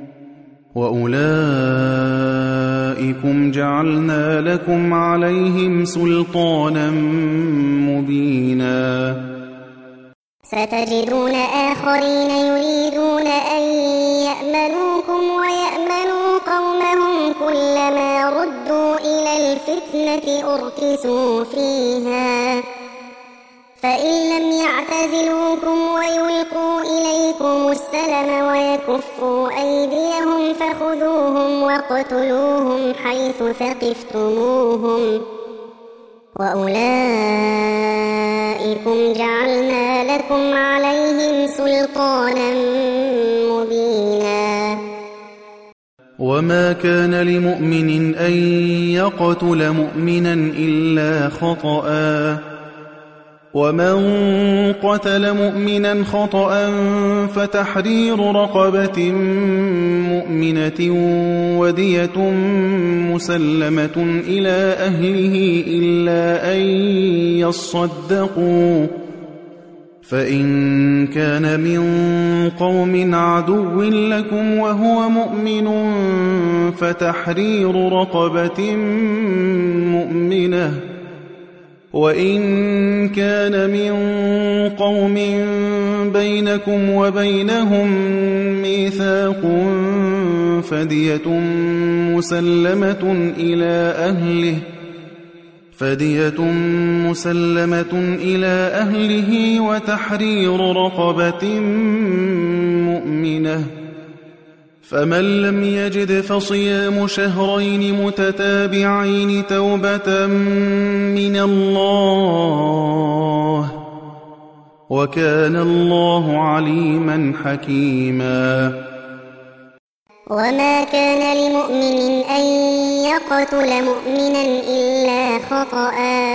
وأولئكم جعلنا لكم عليهم سلطانا مبينا ستجدون آخرين يريدون أن يأمنوكم ويأمنوا قومهم كلما ردوا إلى الفتنة أركسوا فيها فإن لم يعتزلوكم ويلقوا إليكم السلم ويكفوا أيديهم فخذوهم واقتلوهم حيث ثقفتموهم وأولئكم جعلنا لكم عليهم سلطانا مبينا وما كان لمؤمن أن يقتل مؤمنا إلا خطأ ومن قتل مؤمنا خطأ فتحرير رقبة مؤمنة ودية مسلمة إلى أهله إلا أن يصدقوا فإن كان من قوم عدو لكم وهو مؤمن فتحرير رقبة مؤمنة وإن كان من قوم بينكم وبينهم ميثاق فدية مسلمة إلى أهله وتحرير رقبة مؤمنة فمن لم يجد فصيام شهرين متتابعين توبة من الله وكان الله عليما حكيما وما كان لمؤمن أن يقتل مؤمنا إلا خطأ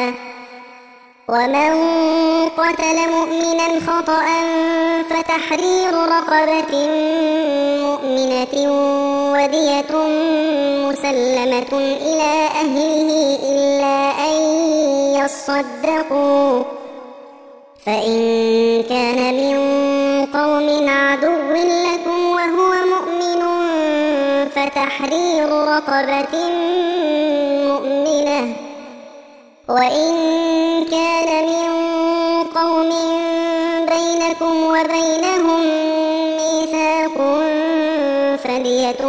ومن قتل مؤمنا خطأ فتحرير رقبة مؤمنة ودية مسلمة إلى أهله إلا أن يصدقوا فإن كان من قوم عدو لكم وهو مؤمن فتحرير رقبة مؤمنة وإن كان من قوم بينكم وبينهم ميثاق فدية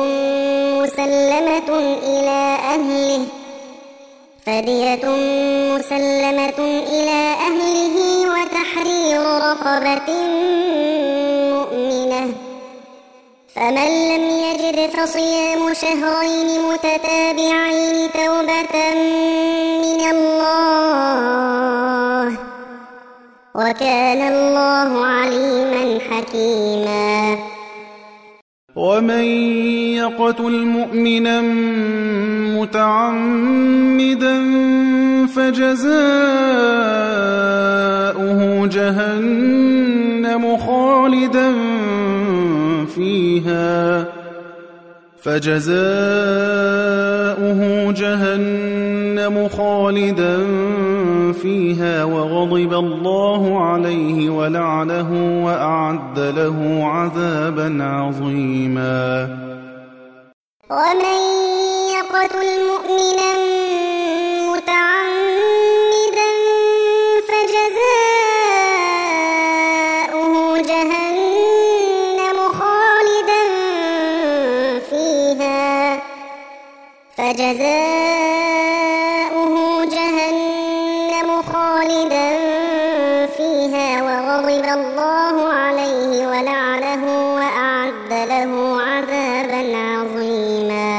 مسلمة إلى أهله وتحرير رقبة مؤمنة فمن لم يجد فصيام شهرين متتابعين توبة من الله وكان الله عليما حكيما ومن يقتل مؤمنا متعمدا فجزاؤه جهنم خالدا فيها وغضب الله عليه ولعنه وأعد له عذابا عظيما ومن يقتل مؤمنا متعمدا فجزاؤه جهنم خالدا فيها وغضب الله عليه ولعنه وأعد له عذابا عظيما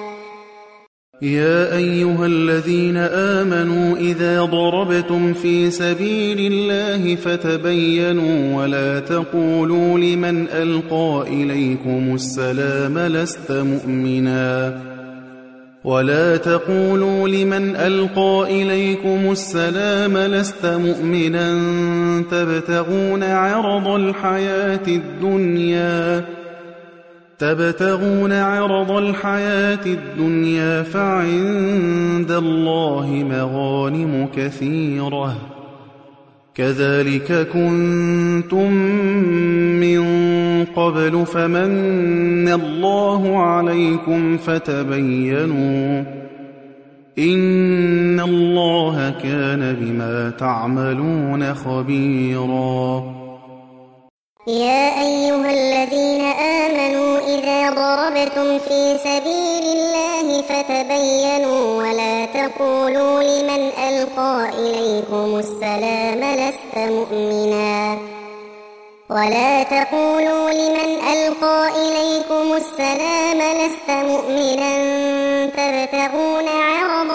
يا أيها الذين آمنوا إذا ضربتم في سبيل الله فتبينوا ولا تقولوا لمن ألقى إليكم السلام لست مؤمنا تبتغون عرض الحياة الدنيا فعند الله مغانم كثيرة كذلك كنتم من قبل فمن الله عليكم فتبينوا إن الله كان بما تعملون خبيرا يا أيها الذين آمنوا إذا ضربتم في سبيل الله فتبينوا ولا تقولوا لمن ألقى إليكم السلام لست مؤمنا تبتغون عرض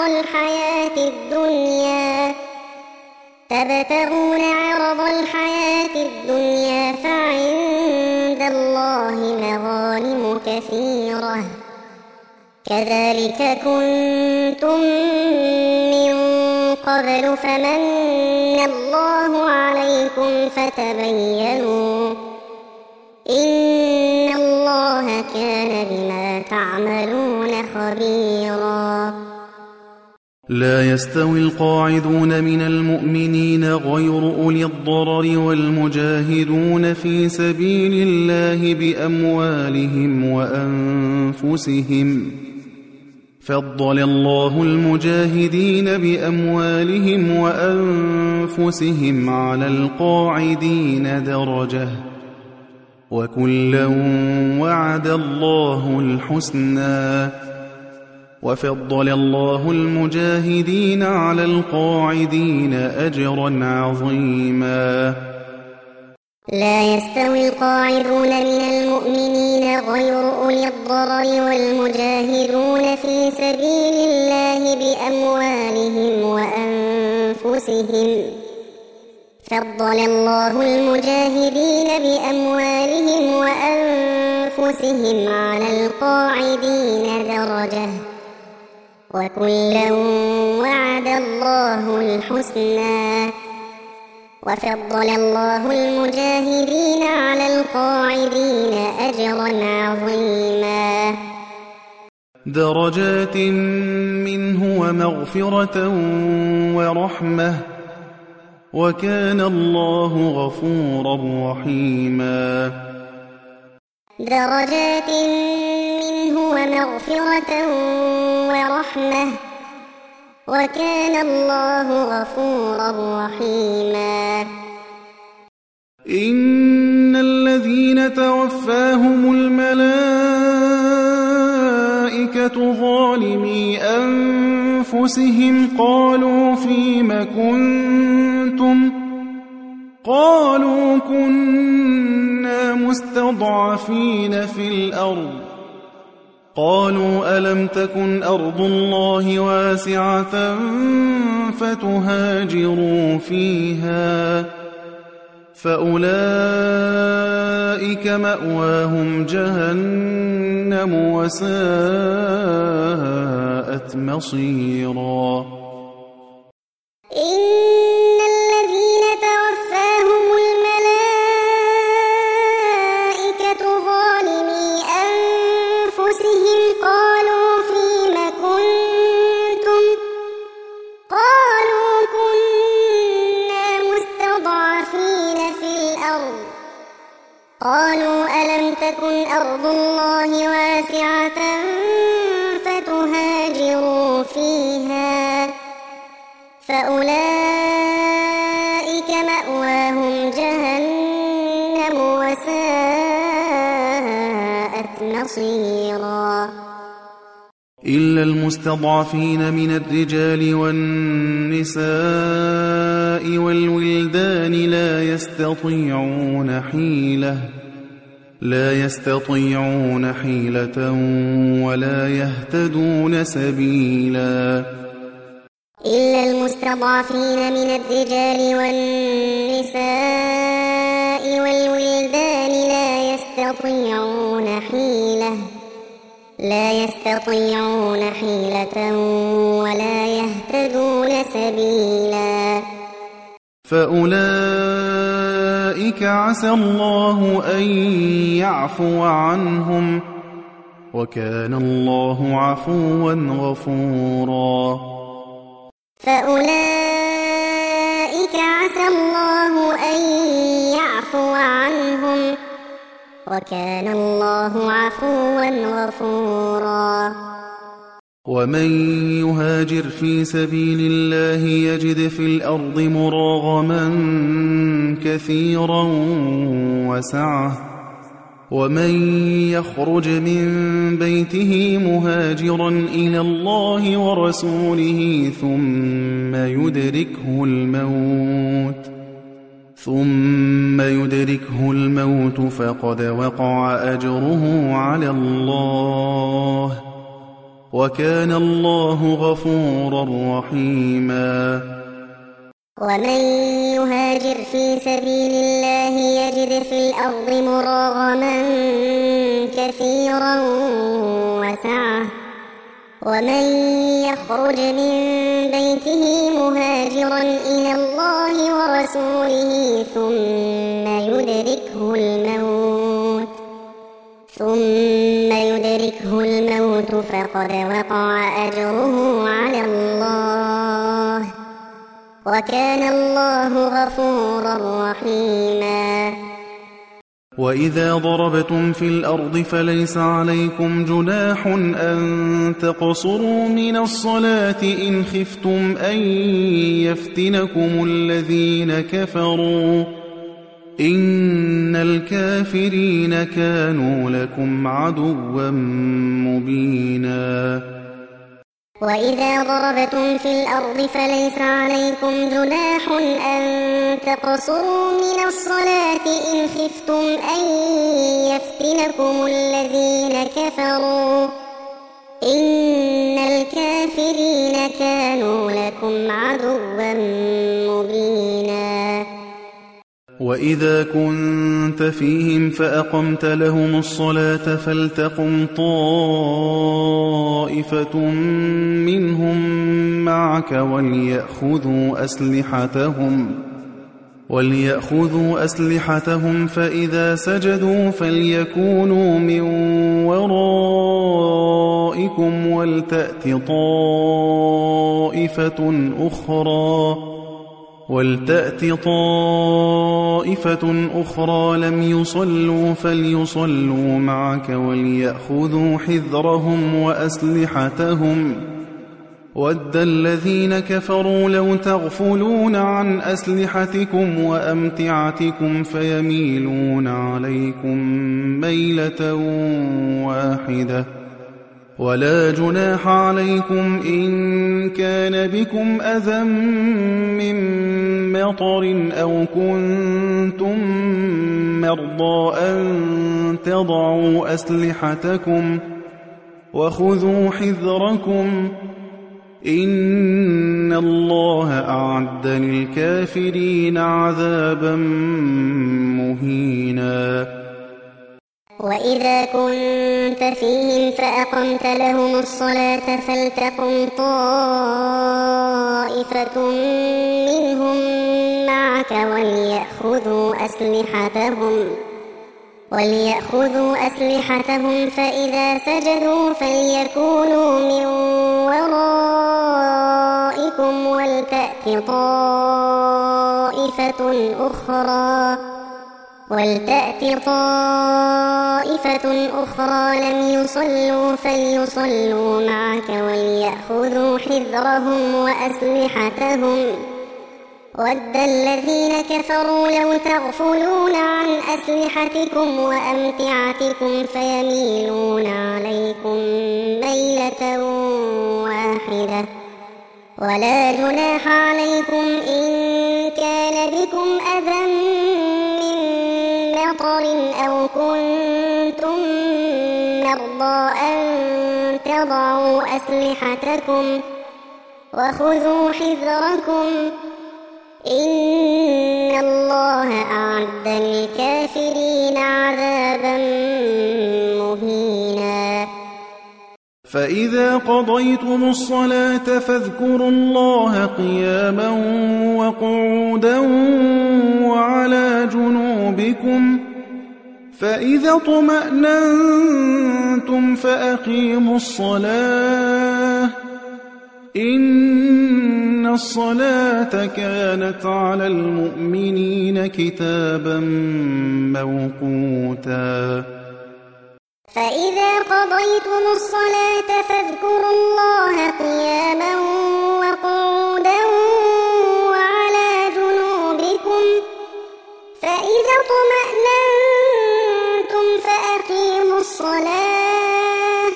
الحياة الدنيا فعند الله مغانم كثيرة كذلك كنتم من قبل فمن الله عليكم فتبينوا إن الله كان بما تعملون خبيرا لا يستوي القاعدون من المؤمنين غير أولي الضرر والمجاهدون في سبيل الله بأموالهم وأنفسهم فضل الله المجاهدين بأموالهم وأنفسهم على القاعدين درجة وكلا وعد الله الحسنى وفضل الله المجاهدين على القاعدين أجرا عظيما لا يستوي القاعدون من المؤمنين غير أولي الضرر والمجاهدون في سبيل الله بأموالهم وأنفسهم فضل الله المجاهدين بأموالهم وأنفسهم على القاعدين درجة وكلا وعد الله الحسنى وفضل الله المجاهدين على القاعدين أجرا عظيما درجات منه ومغفرة ورحمة وكان الله غفورا رحيما درجات منه ومغفرة ورحمة وكان الله غفورا رحيما إن الذين توفاهم الملائكة ظالمي أنفسهم قالوا فيم كنتم قالوا كنا المستضعفين في الأرض قالوا ألم تكن أرض الله واسعة فتهاجروا فيها فأولئك مأواهم جهنم وساءت مصيرا إن الذين توفاهم الملائكة ظالمي أنفسهم قالوا فيم كنتم قالوا كنا مستضعفين في الأرض قالوا ألم تكن أرض الله واسعة فتهاجروا فيها فأولئك مأواهم جهنم وساءت مصيرا إلا المستضعفين من الرجال والنساء والولدان لا يستطيعون حيلة ولا يهتدون سبيلا إلا المستضعفين من الرجال والنساء والولدان لا يستطيعون حيلة ولا يهتدون سبيلا فأولئك عسى الله أن يعفو عنهم وكان الله عفوا غفورا فأولئك عسى الله أن يعفو عنهم وكان الله عفوا غفورا ومن يهاجر في سبيل الله يجد في الأرض مراغما كثيرا وسعة ومن يخرج من بيته مهاجرا إلى الله ورسوله ثم يدركه الموت فقد وقع أجره على الله وكان الله غفورا رحيما ومن يهاجر في سبيل الله يجد في الأرض مراغما كثيرا وسعة ومن يخرج من بيته مهاجرا إلى الله ورسوله ثم يدركه الموت فقد وقع أجره على الله وكان الله غفورا رحيما وإذا ضربتم في الأرض فليس عليكم جناح أن تقصروا من الصلاة إن خفتم أن يفتنكم الذين كفروا إن الكافرين كانوا لكم عدوا مبينا وإذا ضربتم في الأرض فليس عليكم جناح أن تقصروا من الصلاة إن خفتم أن يفتنكم الذين كفروا إن الكافرين كانوا لكم عدوا مبينا وإذا كنت فيهم فأقمت لهم الصلاة فلتقم طائفة منهم معك وليأخذوا أسلحتهم فإذا سجدوا فليكونوا من ورائكم ولتأت طائفة أخرى لم يصلوا فليصلوا معك وليأخذوا حذرهم وأسلحتهم وَدَّ الَّذِينَ كَفَرُوا لَوْ تَغْفُلُونَ عَنْ أَسْلِحَتِكُمْ وَأَمْتِعَتِكُمْ فَيَمِيلُونَ عَلَيْكُمْ مَيْلَةً وَاحِدَةً وَلَا جُنَاحَ عَلَيْكُمْ إِن كَانَ بِكُمْ أَذًى مِّن مَّطَرٍ أَوْ كُنتُم يرضى أن تضعوا أسلحتكم وخذوا حذركم إن الله أعد للكافرين عذابا مهينا وإذا كنت فيهم فأقمت لهم الصلاة فلتقم طائفة منهم معك وليأخذوا أسلحتهم فإذا سجدوا فليكونوا من ورائكم ولتأت طائفة أخرى لم يصلوا فليصلوا معك وليأخذوا حذرهم وأسلحتهم ود الذين كفروا لو تغفلون عن أسلحتكم وأمتعتكم فيميلون عليكم ميلة واحدة ولا جناح عليكم إن كان بكم أذى من مطر أو كنتم مرضى أن تضعوا أسلحتكم وخذوا حذركم إن الله أعد للكافرين عذابا مهينا فإذا قضيتم الصلاة فاذكروا الله قياما وقعودا وعلى جنوبكم فإذا اطمأننتم فأقيموا الصلاة إن الصلاة كانت على المؤمنين كتابا موقوتا فإذا قضيتم الصلاة فاذكروا الله قياما وقعودا وعلى جنوبكم فإذا اطمأننتم فأقيموا الصلاة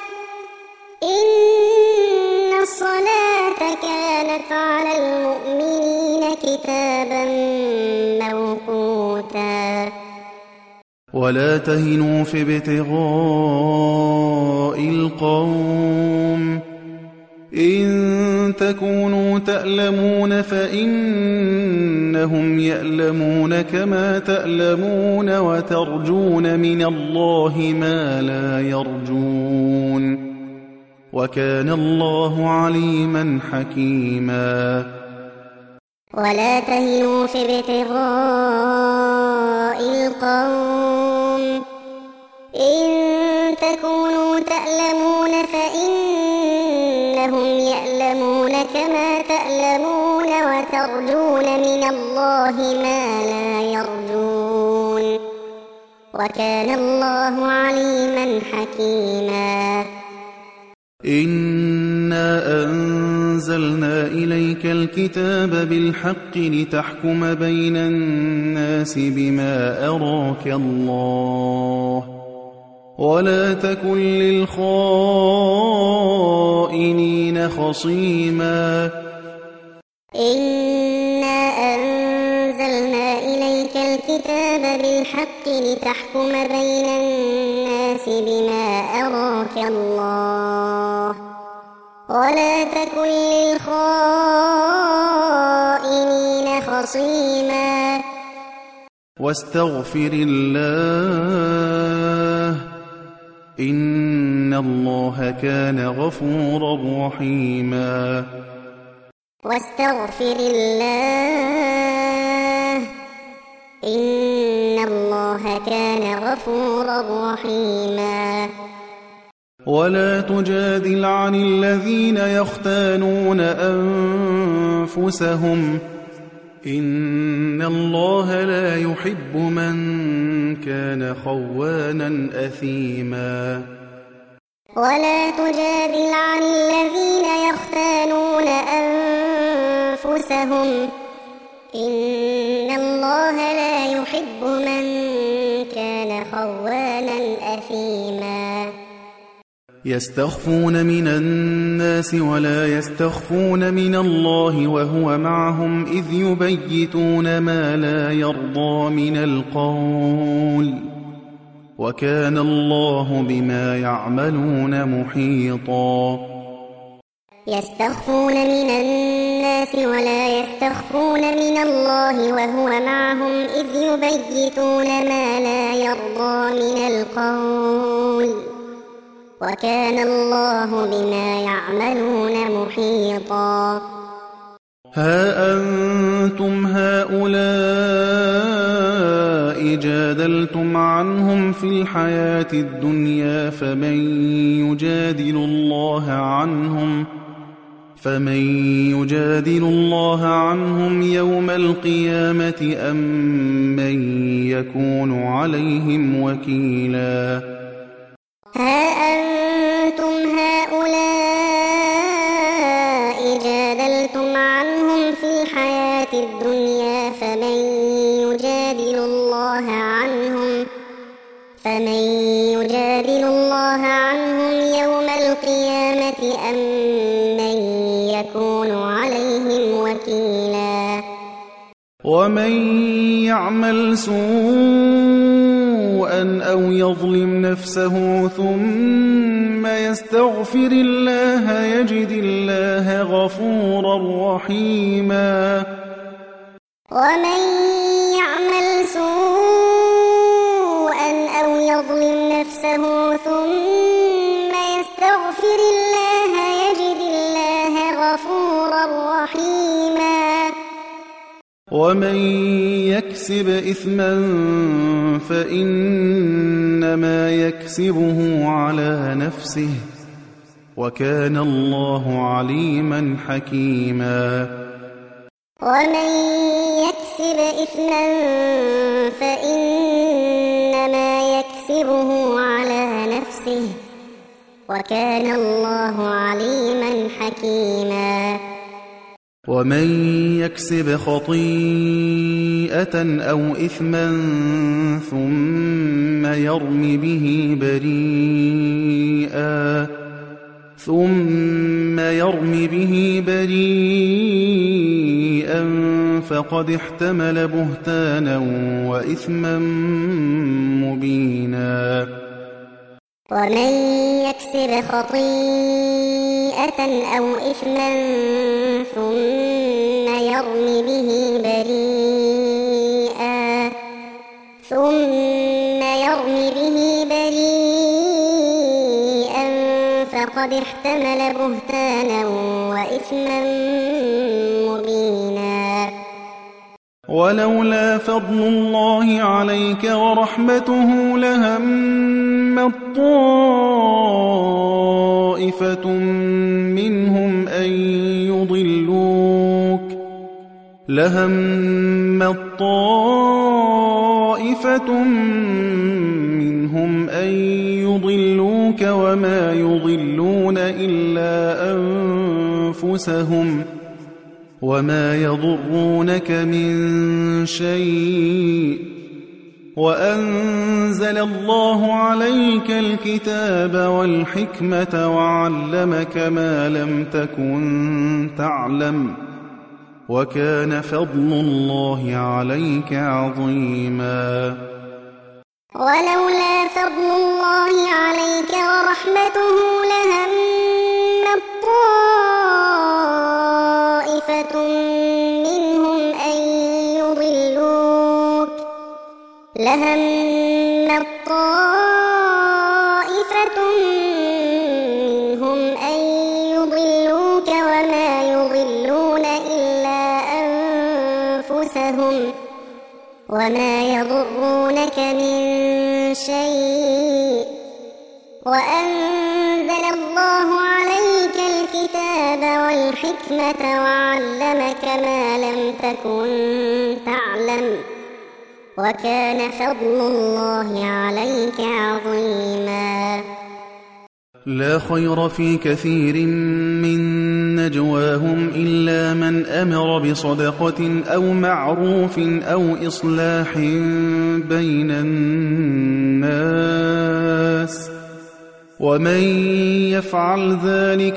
إن الصلاة كانت على المؤمنين كتابا موقوتا ولا تهنوا في ابتغاء القوم إن تكونوا تألمون فإنهم يألمون كما تألمون وترجون من الله ما لا يرجون وكان الله عليما حكيما ولا تهنوا في ابتغاء القوم إن تكونوا تألمون فإنهم يألمون كما تألمون وترجون من الله ما لا يرجون وكان الله عليما حكيما إنا أنزلنا إليك الكتاب بالحق لتحكم بين الناس بما أراك الله ولا تكن للخائنين خصيما إنا أنزلنا إليك الكتاب بالحق لتحكم بين الناس بما أراك الله ولا تكن للخائنين خصيما واستغفر الله إن الله كان غفورا رحيما واستغفر الله إن الله كان غفورا رحيما ولا تجادل عن الذين يختانون أنفسهم إن الله لا يحب من كان خوانا أثيما ولا تجادل عن الذين يختانون أنفسهم إن الله لا يحب من كان خوانا أثيما يستخفون من الناس ولا يستخفون من الله وهو معهم إذ يبيتون ما لا يرضى من القول وكان الله بما يعملون محيطا يستخفون من الناس ولا يستخفون من الله وهو معهم إذ يبيتون ما لا يرضى من القول وكان الله بما يعملون محيطا ها أنتم هؤلاء جادلتم عنهم في الحياة الدنيا فمن يجادل الله عنهم يوم القيامة أم من يكون عليهم وكيلا ها أنتم هؤلاء جادلتم عنهم في الحياة الدنيا فمن يجادل الله عنهم يوم القيامة أم من يكون عليهم وكيلا ومن يعمل سوءا أو يظلم نفسه ثم يستغفر الله يجد الله غفورا رحيما ومن يعمل سوءا أو يظلم نفسه ثم يستغفر الله يجد الله غفورا رحيما ومن يكسب إثما فإنما يكسبه على نفسه وكان الله عليما حكيما ومن يكسب إثما فإنما يكسبه على نفسه وكان الله عليما حكيما ومن يكسب خطيئة أو إثما ثم يرم به بريئا فقد احتمل بهتانا وإثما مبينا ومن يكسب خطيئة أو إثما ثم يرم به بريئا فقد احتمل بهتانا وإثما مبينا ولولا فضل الله عليك ورحمته لهمت طائفة منهم أن يضلوك وما يضلون إلا أنفسهم وما يضرونك من شيء وأنزل الله عليك الكتاب والحكمة وعلمك ما لم تكن تعلم وكان فضل الله عليك عظيما ولولا فضل الله عليك ورحمته لهمت طائفة منهم أن يضلوك وما يضلون إلا أنفسهم وما يضرونك من شيء وأنزل الله عليك الكتاب والحكمة وعلمك ما لم تكن تعلم وكان فضل الله عليك عظيما لا خير في كثير من نجواهم إلا من أمر بصدقة أو معروف أو إصلاح بين الناس ومن يفعل ذلك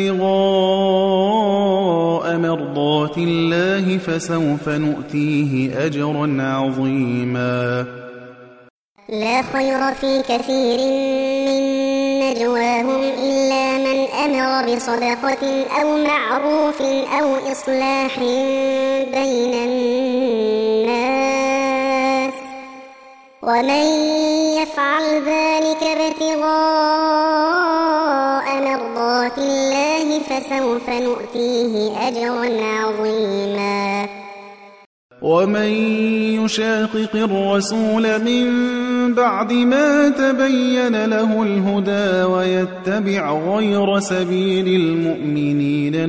ابتغاء مرضات الله فسوف نؤتيه أجرا عظيما. لا خير في كثير من نجواهم إلا من أمر بصدقة أو معروف أو إصلاح بين الناس، ومن يفعل ذلك ابتغاء مرضات الله فسوف نؤتيه أجرا عظيما. ومن يشاقق الرسول من بعد ما تبين له الهدى ويتبع غير سبيل المؤمنين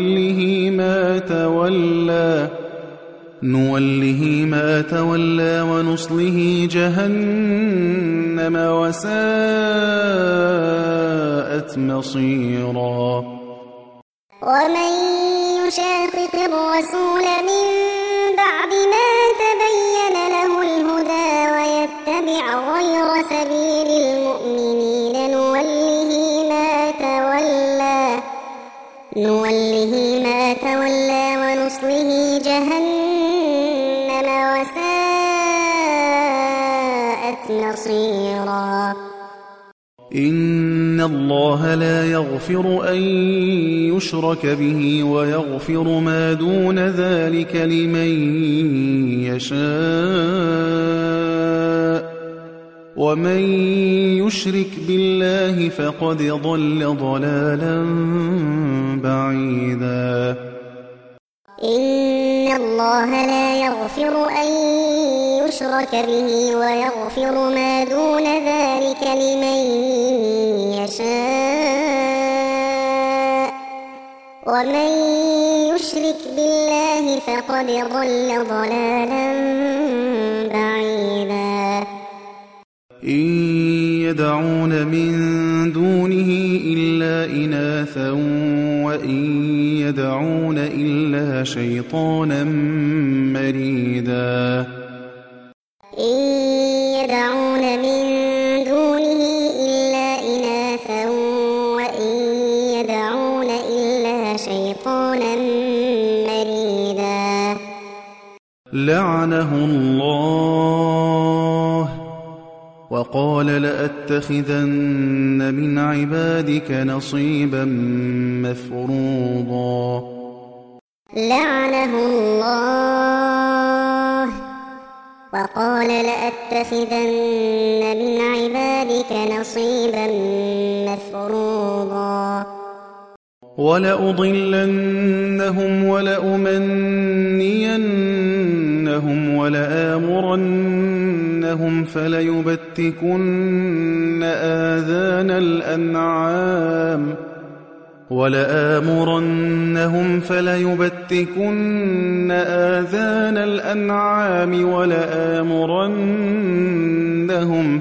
نوله ما تولى ونصله جهنم وساءت مصيرا. ومن يشاقق الرسول من بعد ما تبين له الهدى ويتبع غير سبيل المؤمنين نوله ما تولى ونصله جهنم وساءت مصيرا. إن الله لا يغفر أن يشرك به ويغفر ما دون ذلك لمن يشاء، ومن يشرك بالله فقد ضل ضلالا بعيدا. إن الله لا يغفر أن يشرك به ويغفر ما دون ذلك لمن يشاء، ومن يشرك بالله فقد ضل ضلالا بعيدا. إن يدعون من دونه إلا إناثا وإن يدعون إلا شيطانا مريدا. إن يدعون من دونه إلا إناثا وإن يدعون إلا شيطانا مريدا. لعنه الله وقال لأتخذن من عبادك نصيبا مفروضا. لعنه الله وقال لأتخذن من عبادك نصيبا مفروضا. ولأضلنهم ولأمنينهم ولآمرنهم فليبتكن آذان الأنعام ولآمرنهم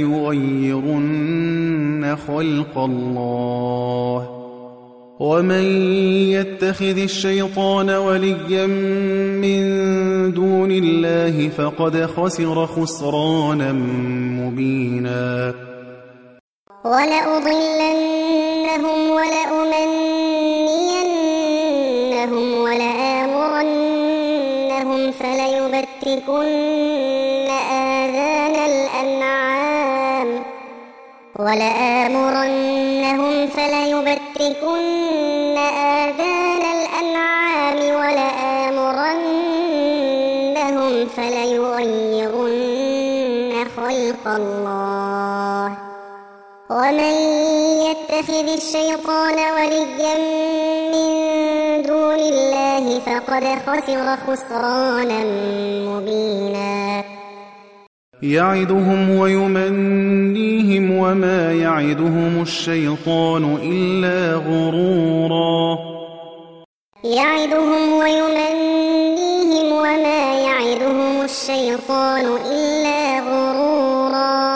فليغيرن خلق الله. ومن يتخذ الشيطان وليا من دون الله فقد خسر خسرانا مبينا. ولأضلنهم ولأمنينهم ولآمرنهم فليبتكن آذان الأنعام ولآمرنهم فليغيرن خلق الله. ومن يتخذ الشيطان وليا من دون الله فقد خسر خسرانا مبينا. يعدهم ويمنيهم وما يعدهم الشيطان إلا غرورا. يعدهم ويمنيهم وما يعدهم الشيطان إلا غرورا.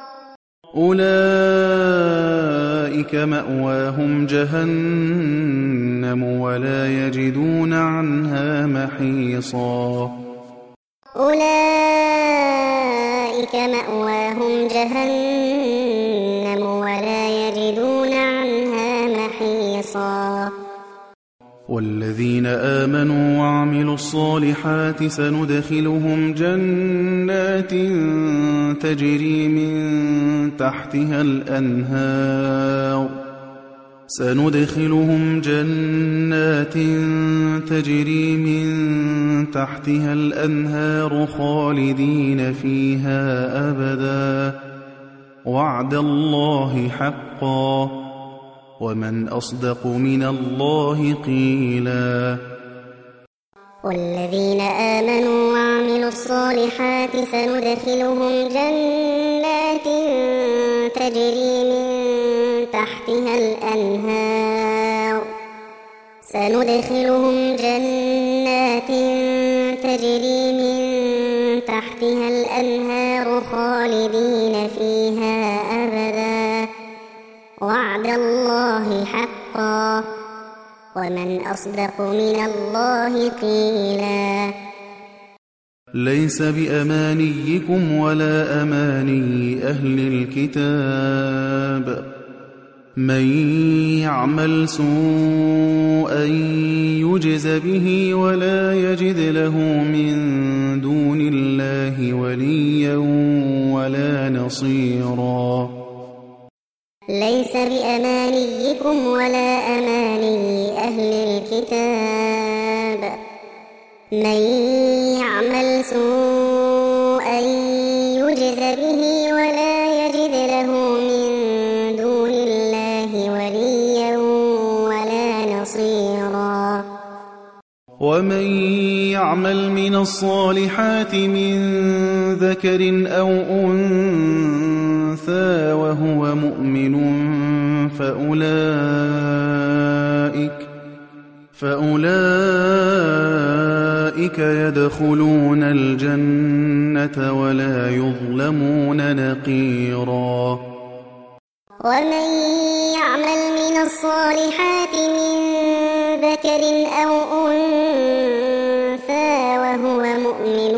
أولئك مأواهم جهنم ولا يجدون عنها محيصا. أولئك مأواهم جهنم ولا خالصا. والذين آمنوا وعملوا الصالحات سندخلهم جنات تجري من تحتها الأنهار خالدين فيها أبدا وعد الله حقا ومن أصدق من الله قيلا. والذين آمنوا وعملوا الصالحات سندخلهم جنات تجري من تحتها الأنهار خالدين فيها أبدا وعد الله حقا ومن أصدق من الله قيلا. ليس بأمانيكم ولا أماني أهل الكتاب من يعمل سوءا يجز به ولا يجد له من دون الله وليا ولا نصيرا. ليس بأمانيكم ولا أماني أهل الكتاب من يعمل سوءا يجز به ولا يجد له من دون الله وليا ولا نصيرا. ومن يعمل من الصالحات من ذكر أو أنثى وهو مؤمن فأولئك يدخلون الجنة ولا يظلمون نقيرا. ومن يعمل من الصالحات من ذكر أو أنثى وهو مؤمن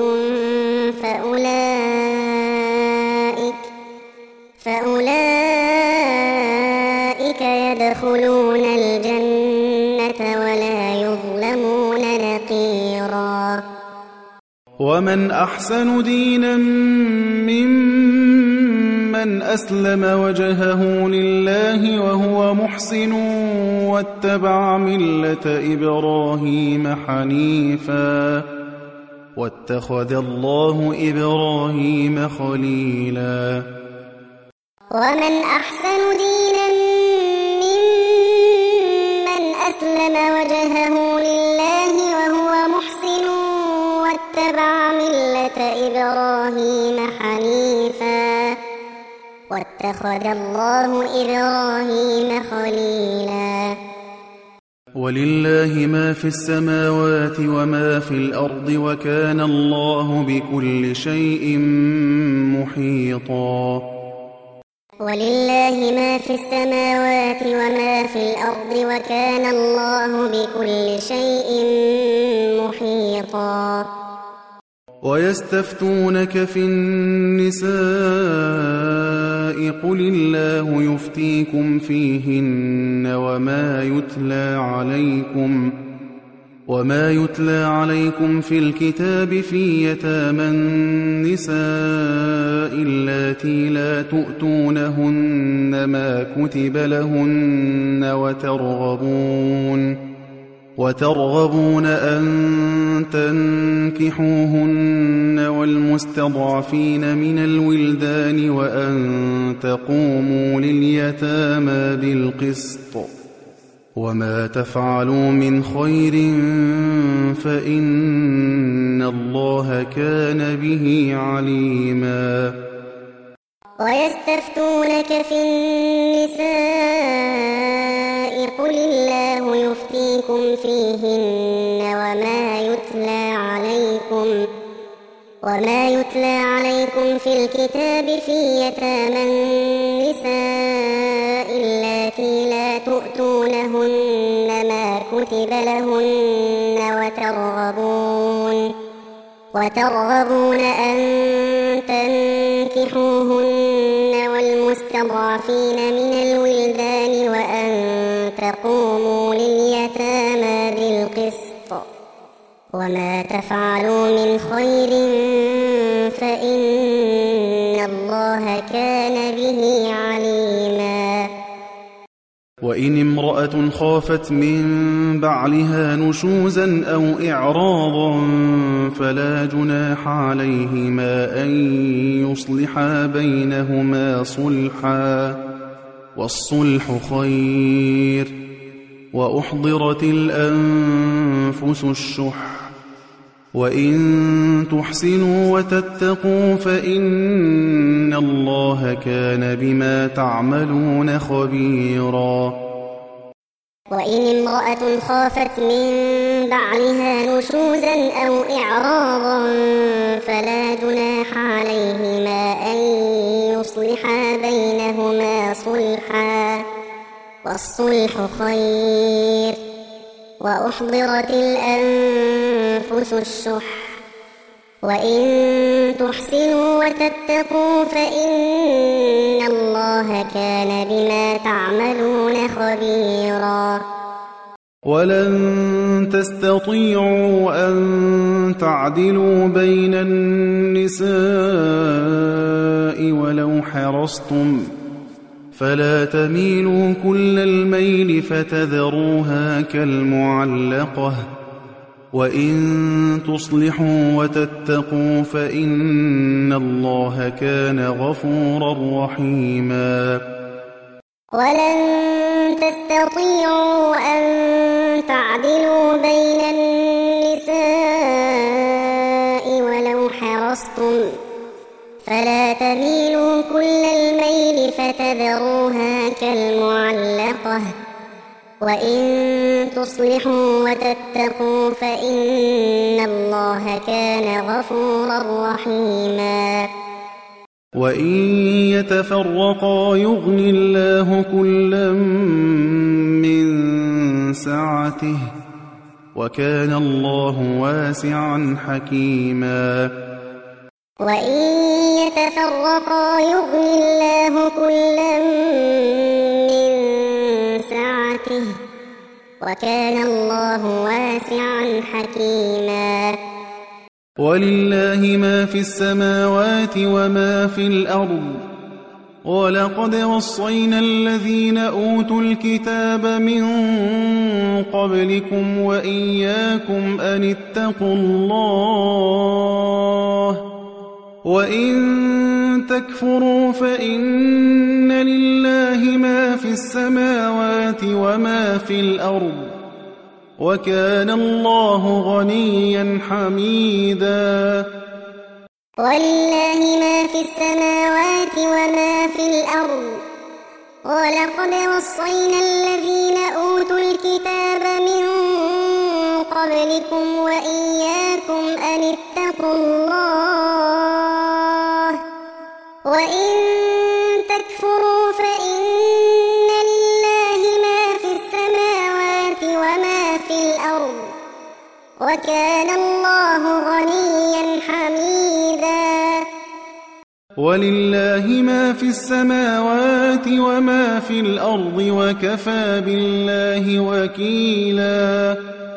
فأولئك يدخلون الجنة ولا يظلمون نقيرا. ومن أحسن دينا ممن أسلم وجهه لله وهو محسن واتبع ملة إبراهيم حنيفا واتخذ الله إبراهيم خليلا. ومن أحسن دينا ممن أسلم وجهه لله وهو محسن واتبع ملة إبراهيم حنيفا واتخذ الله إبراهيم خليلا. ولله ما في السماوات وما في الأرض وكان الله بكل شيء محيطا. ولله ما في السماوات وما في الأرض وكان الله بكل شيء محيطا. ويستفتونك في النساء قل الله يفتيكم فيهن وما يتلى عليكم في الكتاب في يتامى النساء اللاتي لا تؤتونهن ما كتب لهن وترغبون أن تنكحوهن والمستضعفين من الولدان وأن تقوموا لليتامى بالقسط وما تفعلوا من خير فإن الله كان به عليما. ويستفتونك في النساء قل الله يفتيكم فيهن وما يتلى عليكم في الكتاب في يتامى النساء اللاتي لا تؤتونهن ما كتب لهن وترغبون أن تنكحوهن والمستضعفين من الولدان وأن تقوموا لليتامى بالقسط وما تفعلوا من خير فإن الله كان به عليما وإن امرأة خافت من بعلها نشوزا أو إعراضا فلا جناح عليهما أن يصلحا بينهما صلحا والصلح خير وأحضرت الأنفس الشح وإن تحسنوا وتتقوا فإن الله كان بما تعملون خبيرا وإن امرأة خافت من بعلها نشوزا أو إعراضا فلا جناح عليهما أن يصلحا بينهما صلحا والصلح خير وأحضرت الأنفس الشح وإن تحسنوا وتتقوا فإن الله كان بما تعملون خبيرا ولن تستطيعوا أن تعدلوا بين النساء ولو حرصتم فلا تميلوا كل الميل فتذروها كالمعلقة وإن تصلحوا وتتقوا فإن الله كان غفورا رحيما ولن تستطيعوا أن تعدلوا بين النساء ولو حرصتم فلا تميلوا كل الميل فتذروها كالمعلقة وإن تصلحوا وتتقوا فإن الله كان غفورا رحيما وإن يتفرقا يغن الله كلا من سعته وكان الله واسعا حكيما وإن يتفرقا يغن الله كلا من سعته وكان الله واسعا حكيما ولله ما في السماوات وما في الأرض ولقد وصينا الذين أوتوا الكتاب من قبلكم وإياكم أن اتقوا الله وإن تكفروا فإن لله ما في السماوات وما في الأرض وكان الله غنيا حميدا ولله ما في السماوات وما في الأرض ولقد وصينا الذين أوتوا الكتاب من قبلكم وإياكم أن اتقوا الله وإن تكفروا فإن لله ما في السماوات وما في الأرض وكان الله غنيا حميدا ولله ما في السماوات وما في الأرض وكفى بالله وكيلا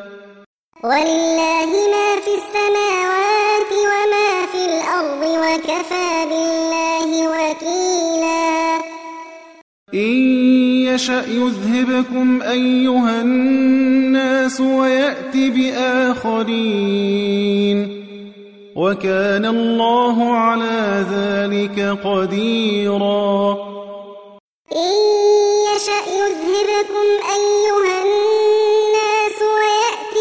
ولله ما في السماوات وما في الأرض وكفى بالله وكيلا إن يشأ يذهبكم أيها الناس ويأت بآخرين وكان الله على ذلك قديرا إن يشأ يذهبكم أيها الناس ويأت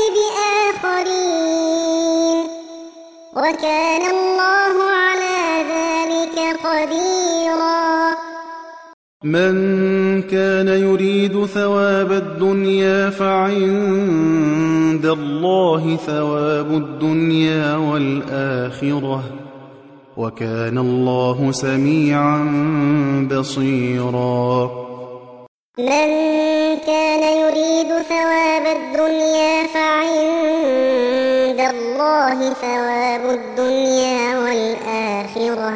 بآخرين وكان الله على ذلك قديرا من كان يريد ثواب الدنيا فعند الله ثواب الدنيا والآخرة وكان الله سميعا بصيرا من كان يريد ثواب الدنيا فعند الله ثواب الدنيا والآخرة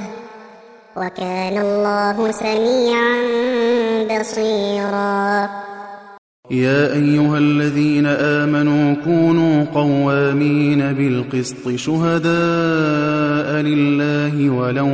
وكان الله سميعا بصيرا يا أيها الذين آمنوا كونوا قوامين بالقسط شهداء لله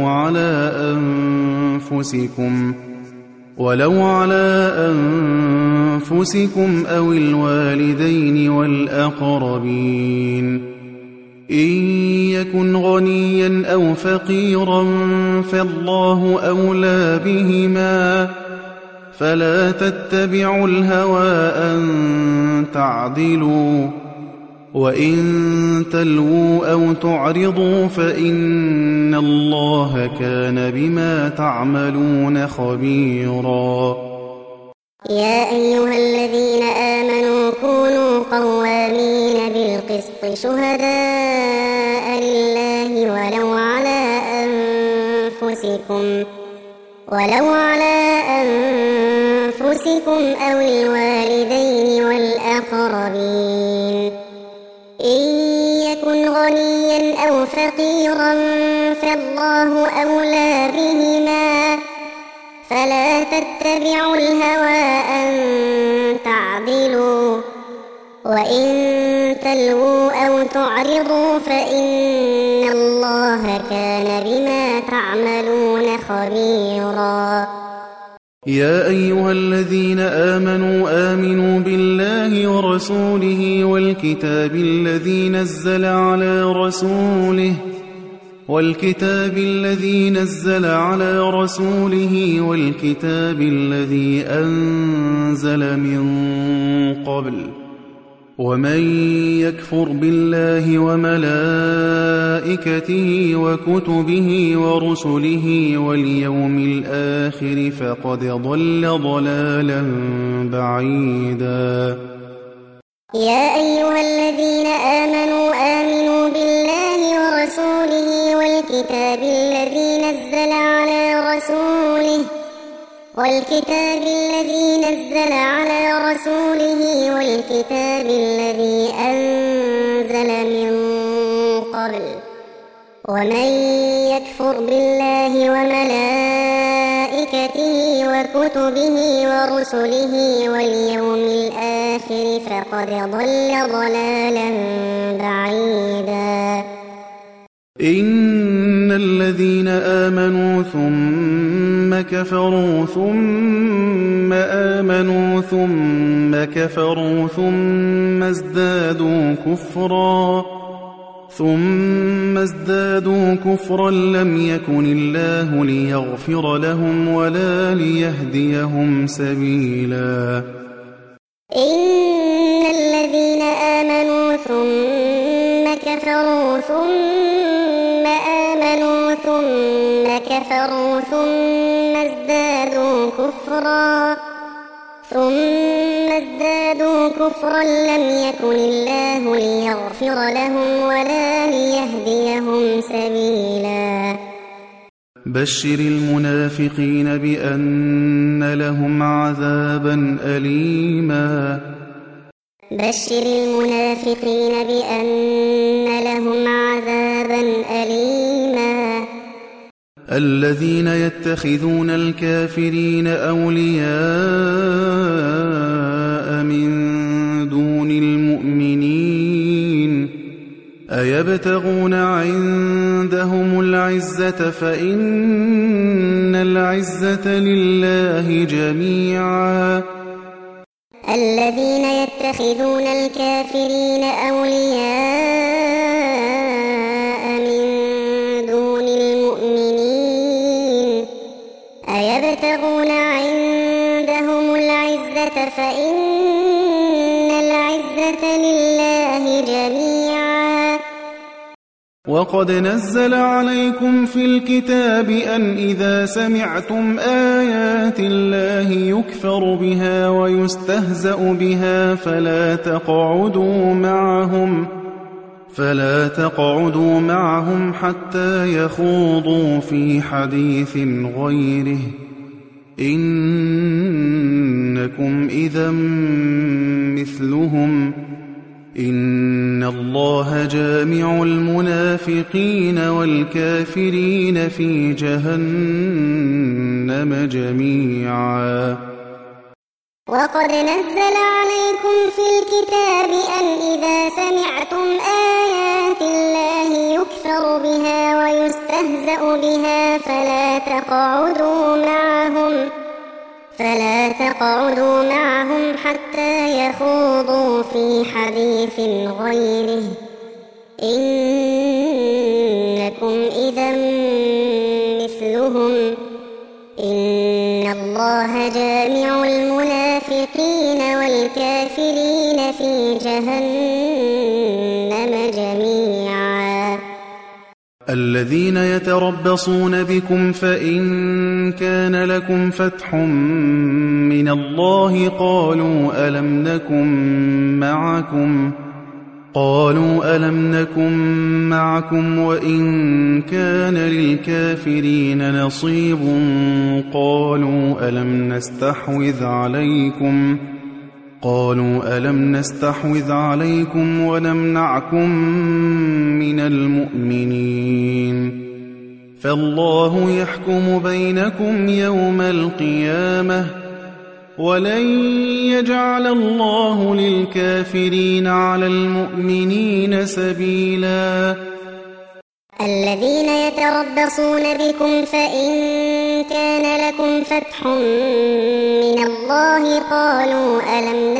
ولو على أنفسكم أو الوالدين والأقربين إن يكن غنيا أو فقيرا فالله أولى بهما فلا تتبعوا الهوى أن تعدلوا وإن تلووا أو تعرضوا فإن الله كان بما تعملون خبيرا. يا أيها الذين آمنوا كونوا قوامين بالقسط شهداء لله ولو على أنفسكم أو الوالدين والأقربين إن يكن غنيا أو فقيرا فالله أولى بهما فلا تتبعوا الهوى أن تعدلوا وإن تلووا أو تعرضوا فإن الله كان بما تعملون خبيرا. يا أيها الذين آمنوا بالله ورسوله والكتاب الذي نزل على رسوله والكتاب الذي أنزل من قبل ومن يكفر بالله وملائكته وكتبه ورسله واليوم الآخر فقد ضل ضلالا بعيدا. يا أيها الذين آمنوا بالله ورسوله والكتاب الذي نزل على رسوله والكتاب الذي أنزل من قبل ومن يكفر بالله وملائكته وكتبه ورسله واليوم الآخر فقد ضل ضلالا بعيدا. إن الذين آمنوا ثم كفروا ثم آمنوا ثم كفروا ثم ازدادوا كفرا لم يكن الله ليغفر لهم ولا ليهديهم سبيلا. إن الذين آمنوا ثم كفروا ثم آمنوا ثم كفروا ثم ازدادوا كفرا لم يكن الله ليغفر لهم ولا ليهديهم سبيلا. بشر المنافقين بأن لهم عذابا أليما. بشر المنافقين بأن لهم عذابا أليما. الذين يتخذون الكافرين أولياء من دون المؤمنين أيبتغون عندهم العزة فإن العزة لله جميعا. الذين يتخذون الكافرين أولياء من دون المؤمنين أيبتغون عندهم العزة فإن العزة لله جميعا. وقد نزل عليكم في الكتاب أن إذا سمعتم آيات الله يكفر بها ويستهزأ بها فلا تقعدوا معهم حتى يخوضوا في حديث غيره إنكم إذا مثلهم إن الله جامع المنافقين والكافرين في جهنم جميعا. وقد نزل عليكم في الكتاب أن إذا سمعتم آيات الله يكفر بها ويستهزأ بها فلا تقعدوا معهم حتى يخوضوا في حديث غيره إنكم إذا مثلهم إن الله جامع المنافقين والكافرين في جهنم جميعا. الذين يتربصون بكم فإن كان لكم فتح من الله قالوا ألم نكن معكم وإن كان للكافرين نصيب قالوا ألم نستحوذ عليكم ونمنعكم من المؤمنين فالله يحكم بينكم يوم القيامة ولن يجعل الله للكافرين على المؤمنين سبيلا. الذين يتربصون بكم فإن كان لكم فتح من الله قالوا ألم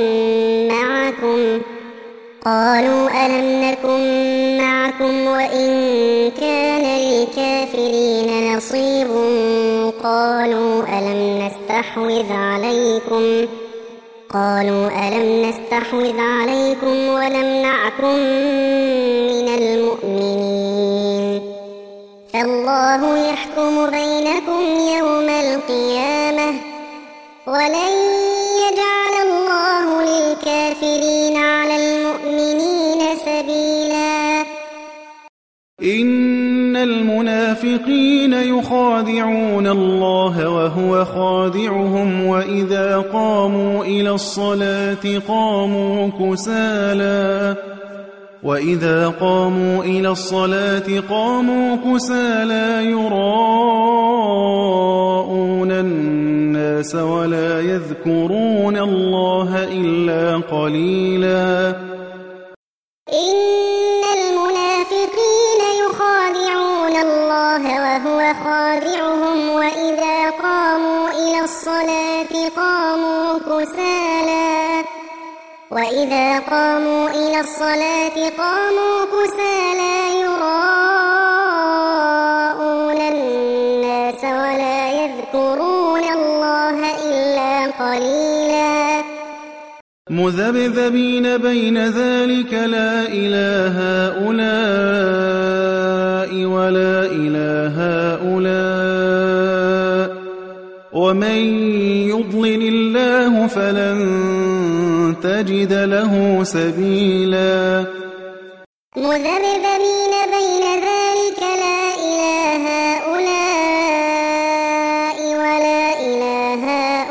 نكن معكم وإن كان للكافرين نصيب قالوا ألم نستحوذ عليكم ونمنعكم من المؤمنين فالله يحكم بينكم يوم القيامة ولن يجعل الله للكافرين على المؤمنين سبيلا. إن المنافقين يخادعون الله وهو خادعهم وإذا قاموا إلى الصلاة قاموا كسالى يراءون الناس ولا يذكرون الله إلا قليلا. إن المنافقين يخادعون الله وهو خادعهم وإذا قاموا إلى الصلاة قاموا كسالى يراءون الناس ولا يذكرون الله إلا قليلا. مذبذبين بين ذلك لا إله هؤلاء ولا إله هؤلاء ومن يضلل الله فلن تجد له سبيلا. مذبذبين بين ذلك لا إله هؤلاء ولا إله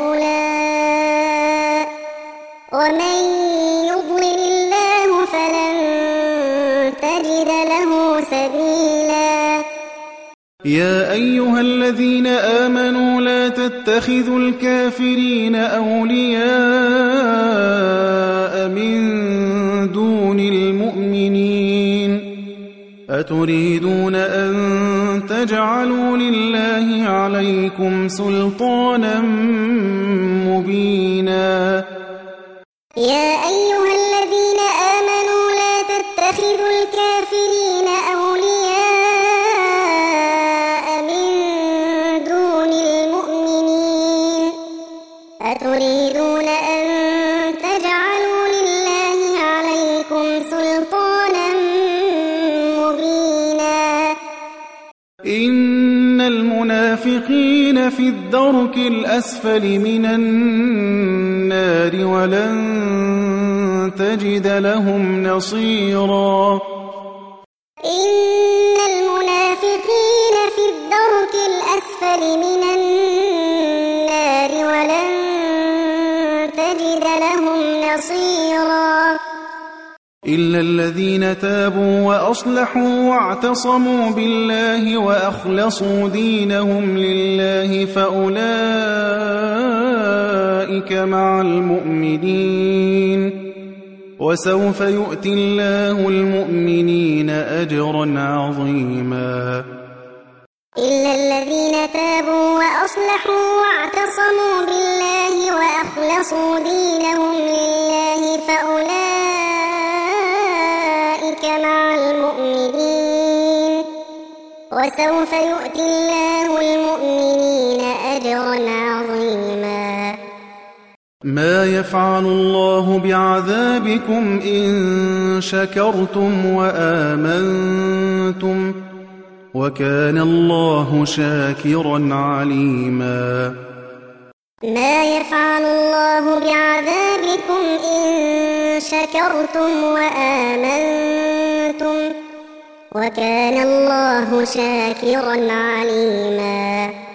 هؤلاء ومن يضلل الله فلن تجد له سبيلا. يا أيها الذين آمنوا لا تتخذوا الكافرين أولياء من دون المؤمنين أتريدون أن تجعلوا لله عليكم سلطانا مبينا. يا أيها الذين آمنوا لا تتخذوا الكافرين أولياء من دون المؤمنين أتريدون أن تجعلوا لله عليكم سلطانا مبينا. إن المنافقين في الدرك الأسفل من النار ولن تجد لهم نصيرا. إن المنافقين في الدرك الأسفل من النار ولن تجد لهم نصيرا. إلا الذين تابوا وأصلحوا واعتصموا بالله وأخلصوا دينهم لله فأولئك مع المؤمنين وسوف يؤتي الله المؤمنين أجرا عظيما إلا الذين تابوا وأصلحوا واعتصموا بالله وأخلصوا دينهم لله فأولئك مع المؤمنين وسوف يؤتي الله المؤمنين أجرا عظيما ما يفعل الله بعذابكم إن شكرتم وآمنتم وكان الله شاكرا عليما ما يفعل الله بعذابكم إن شكرتم وآمنتم وكان الله شاكرا عليما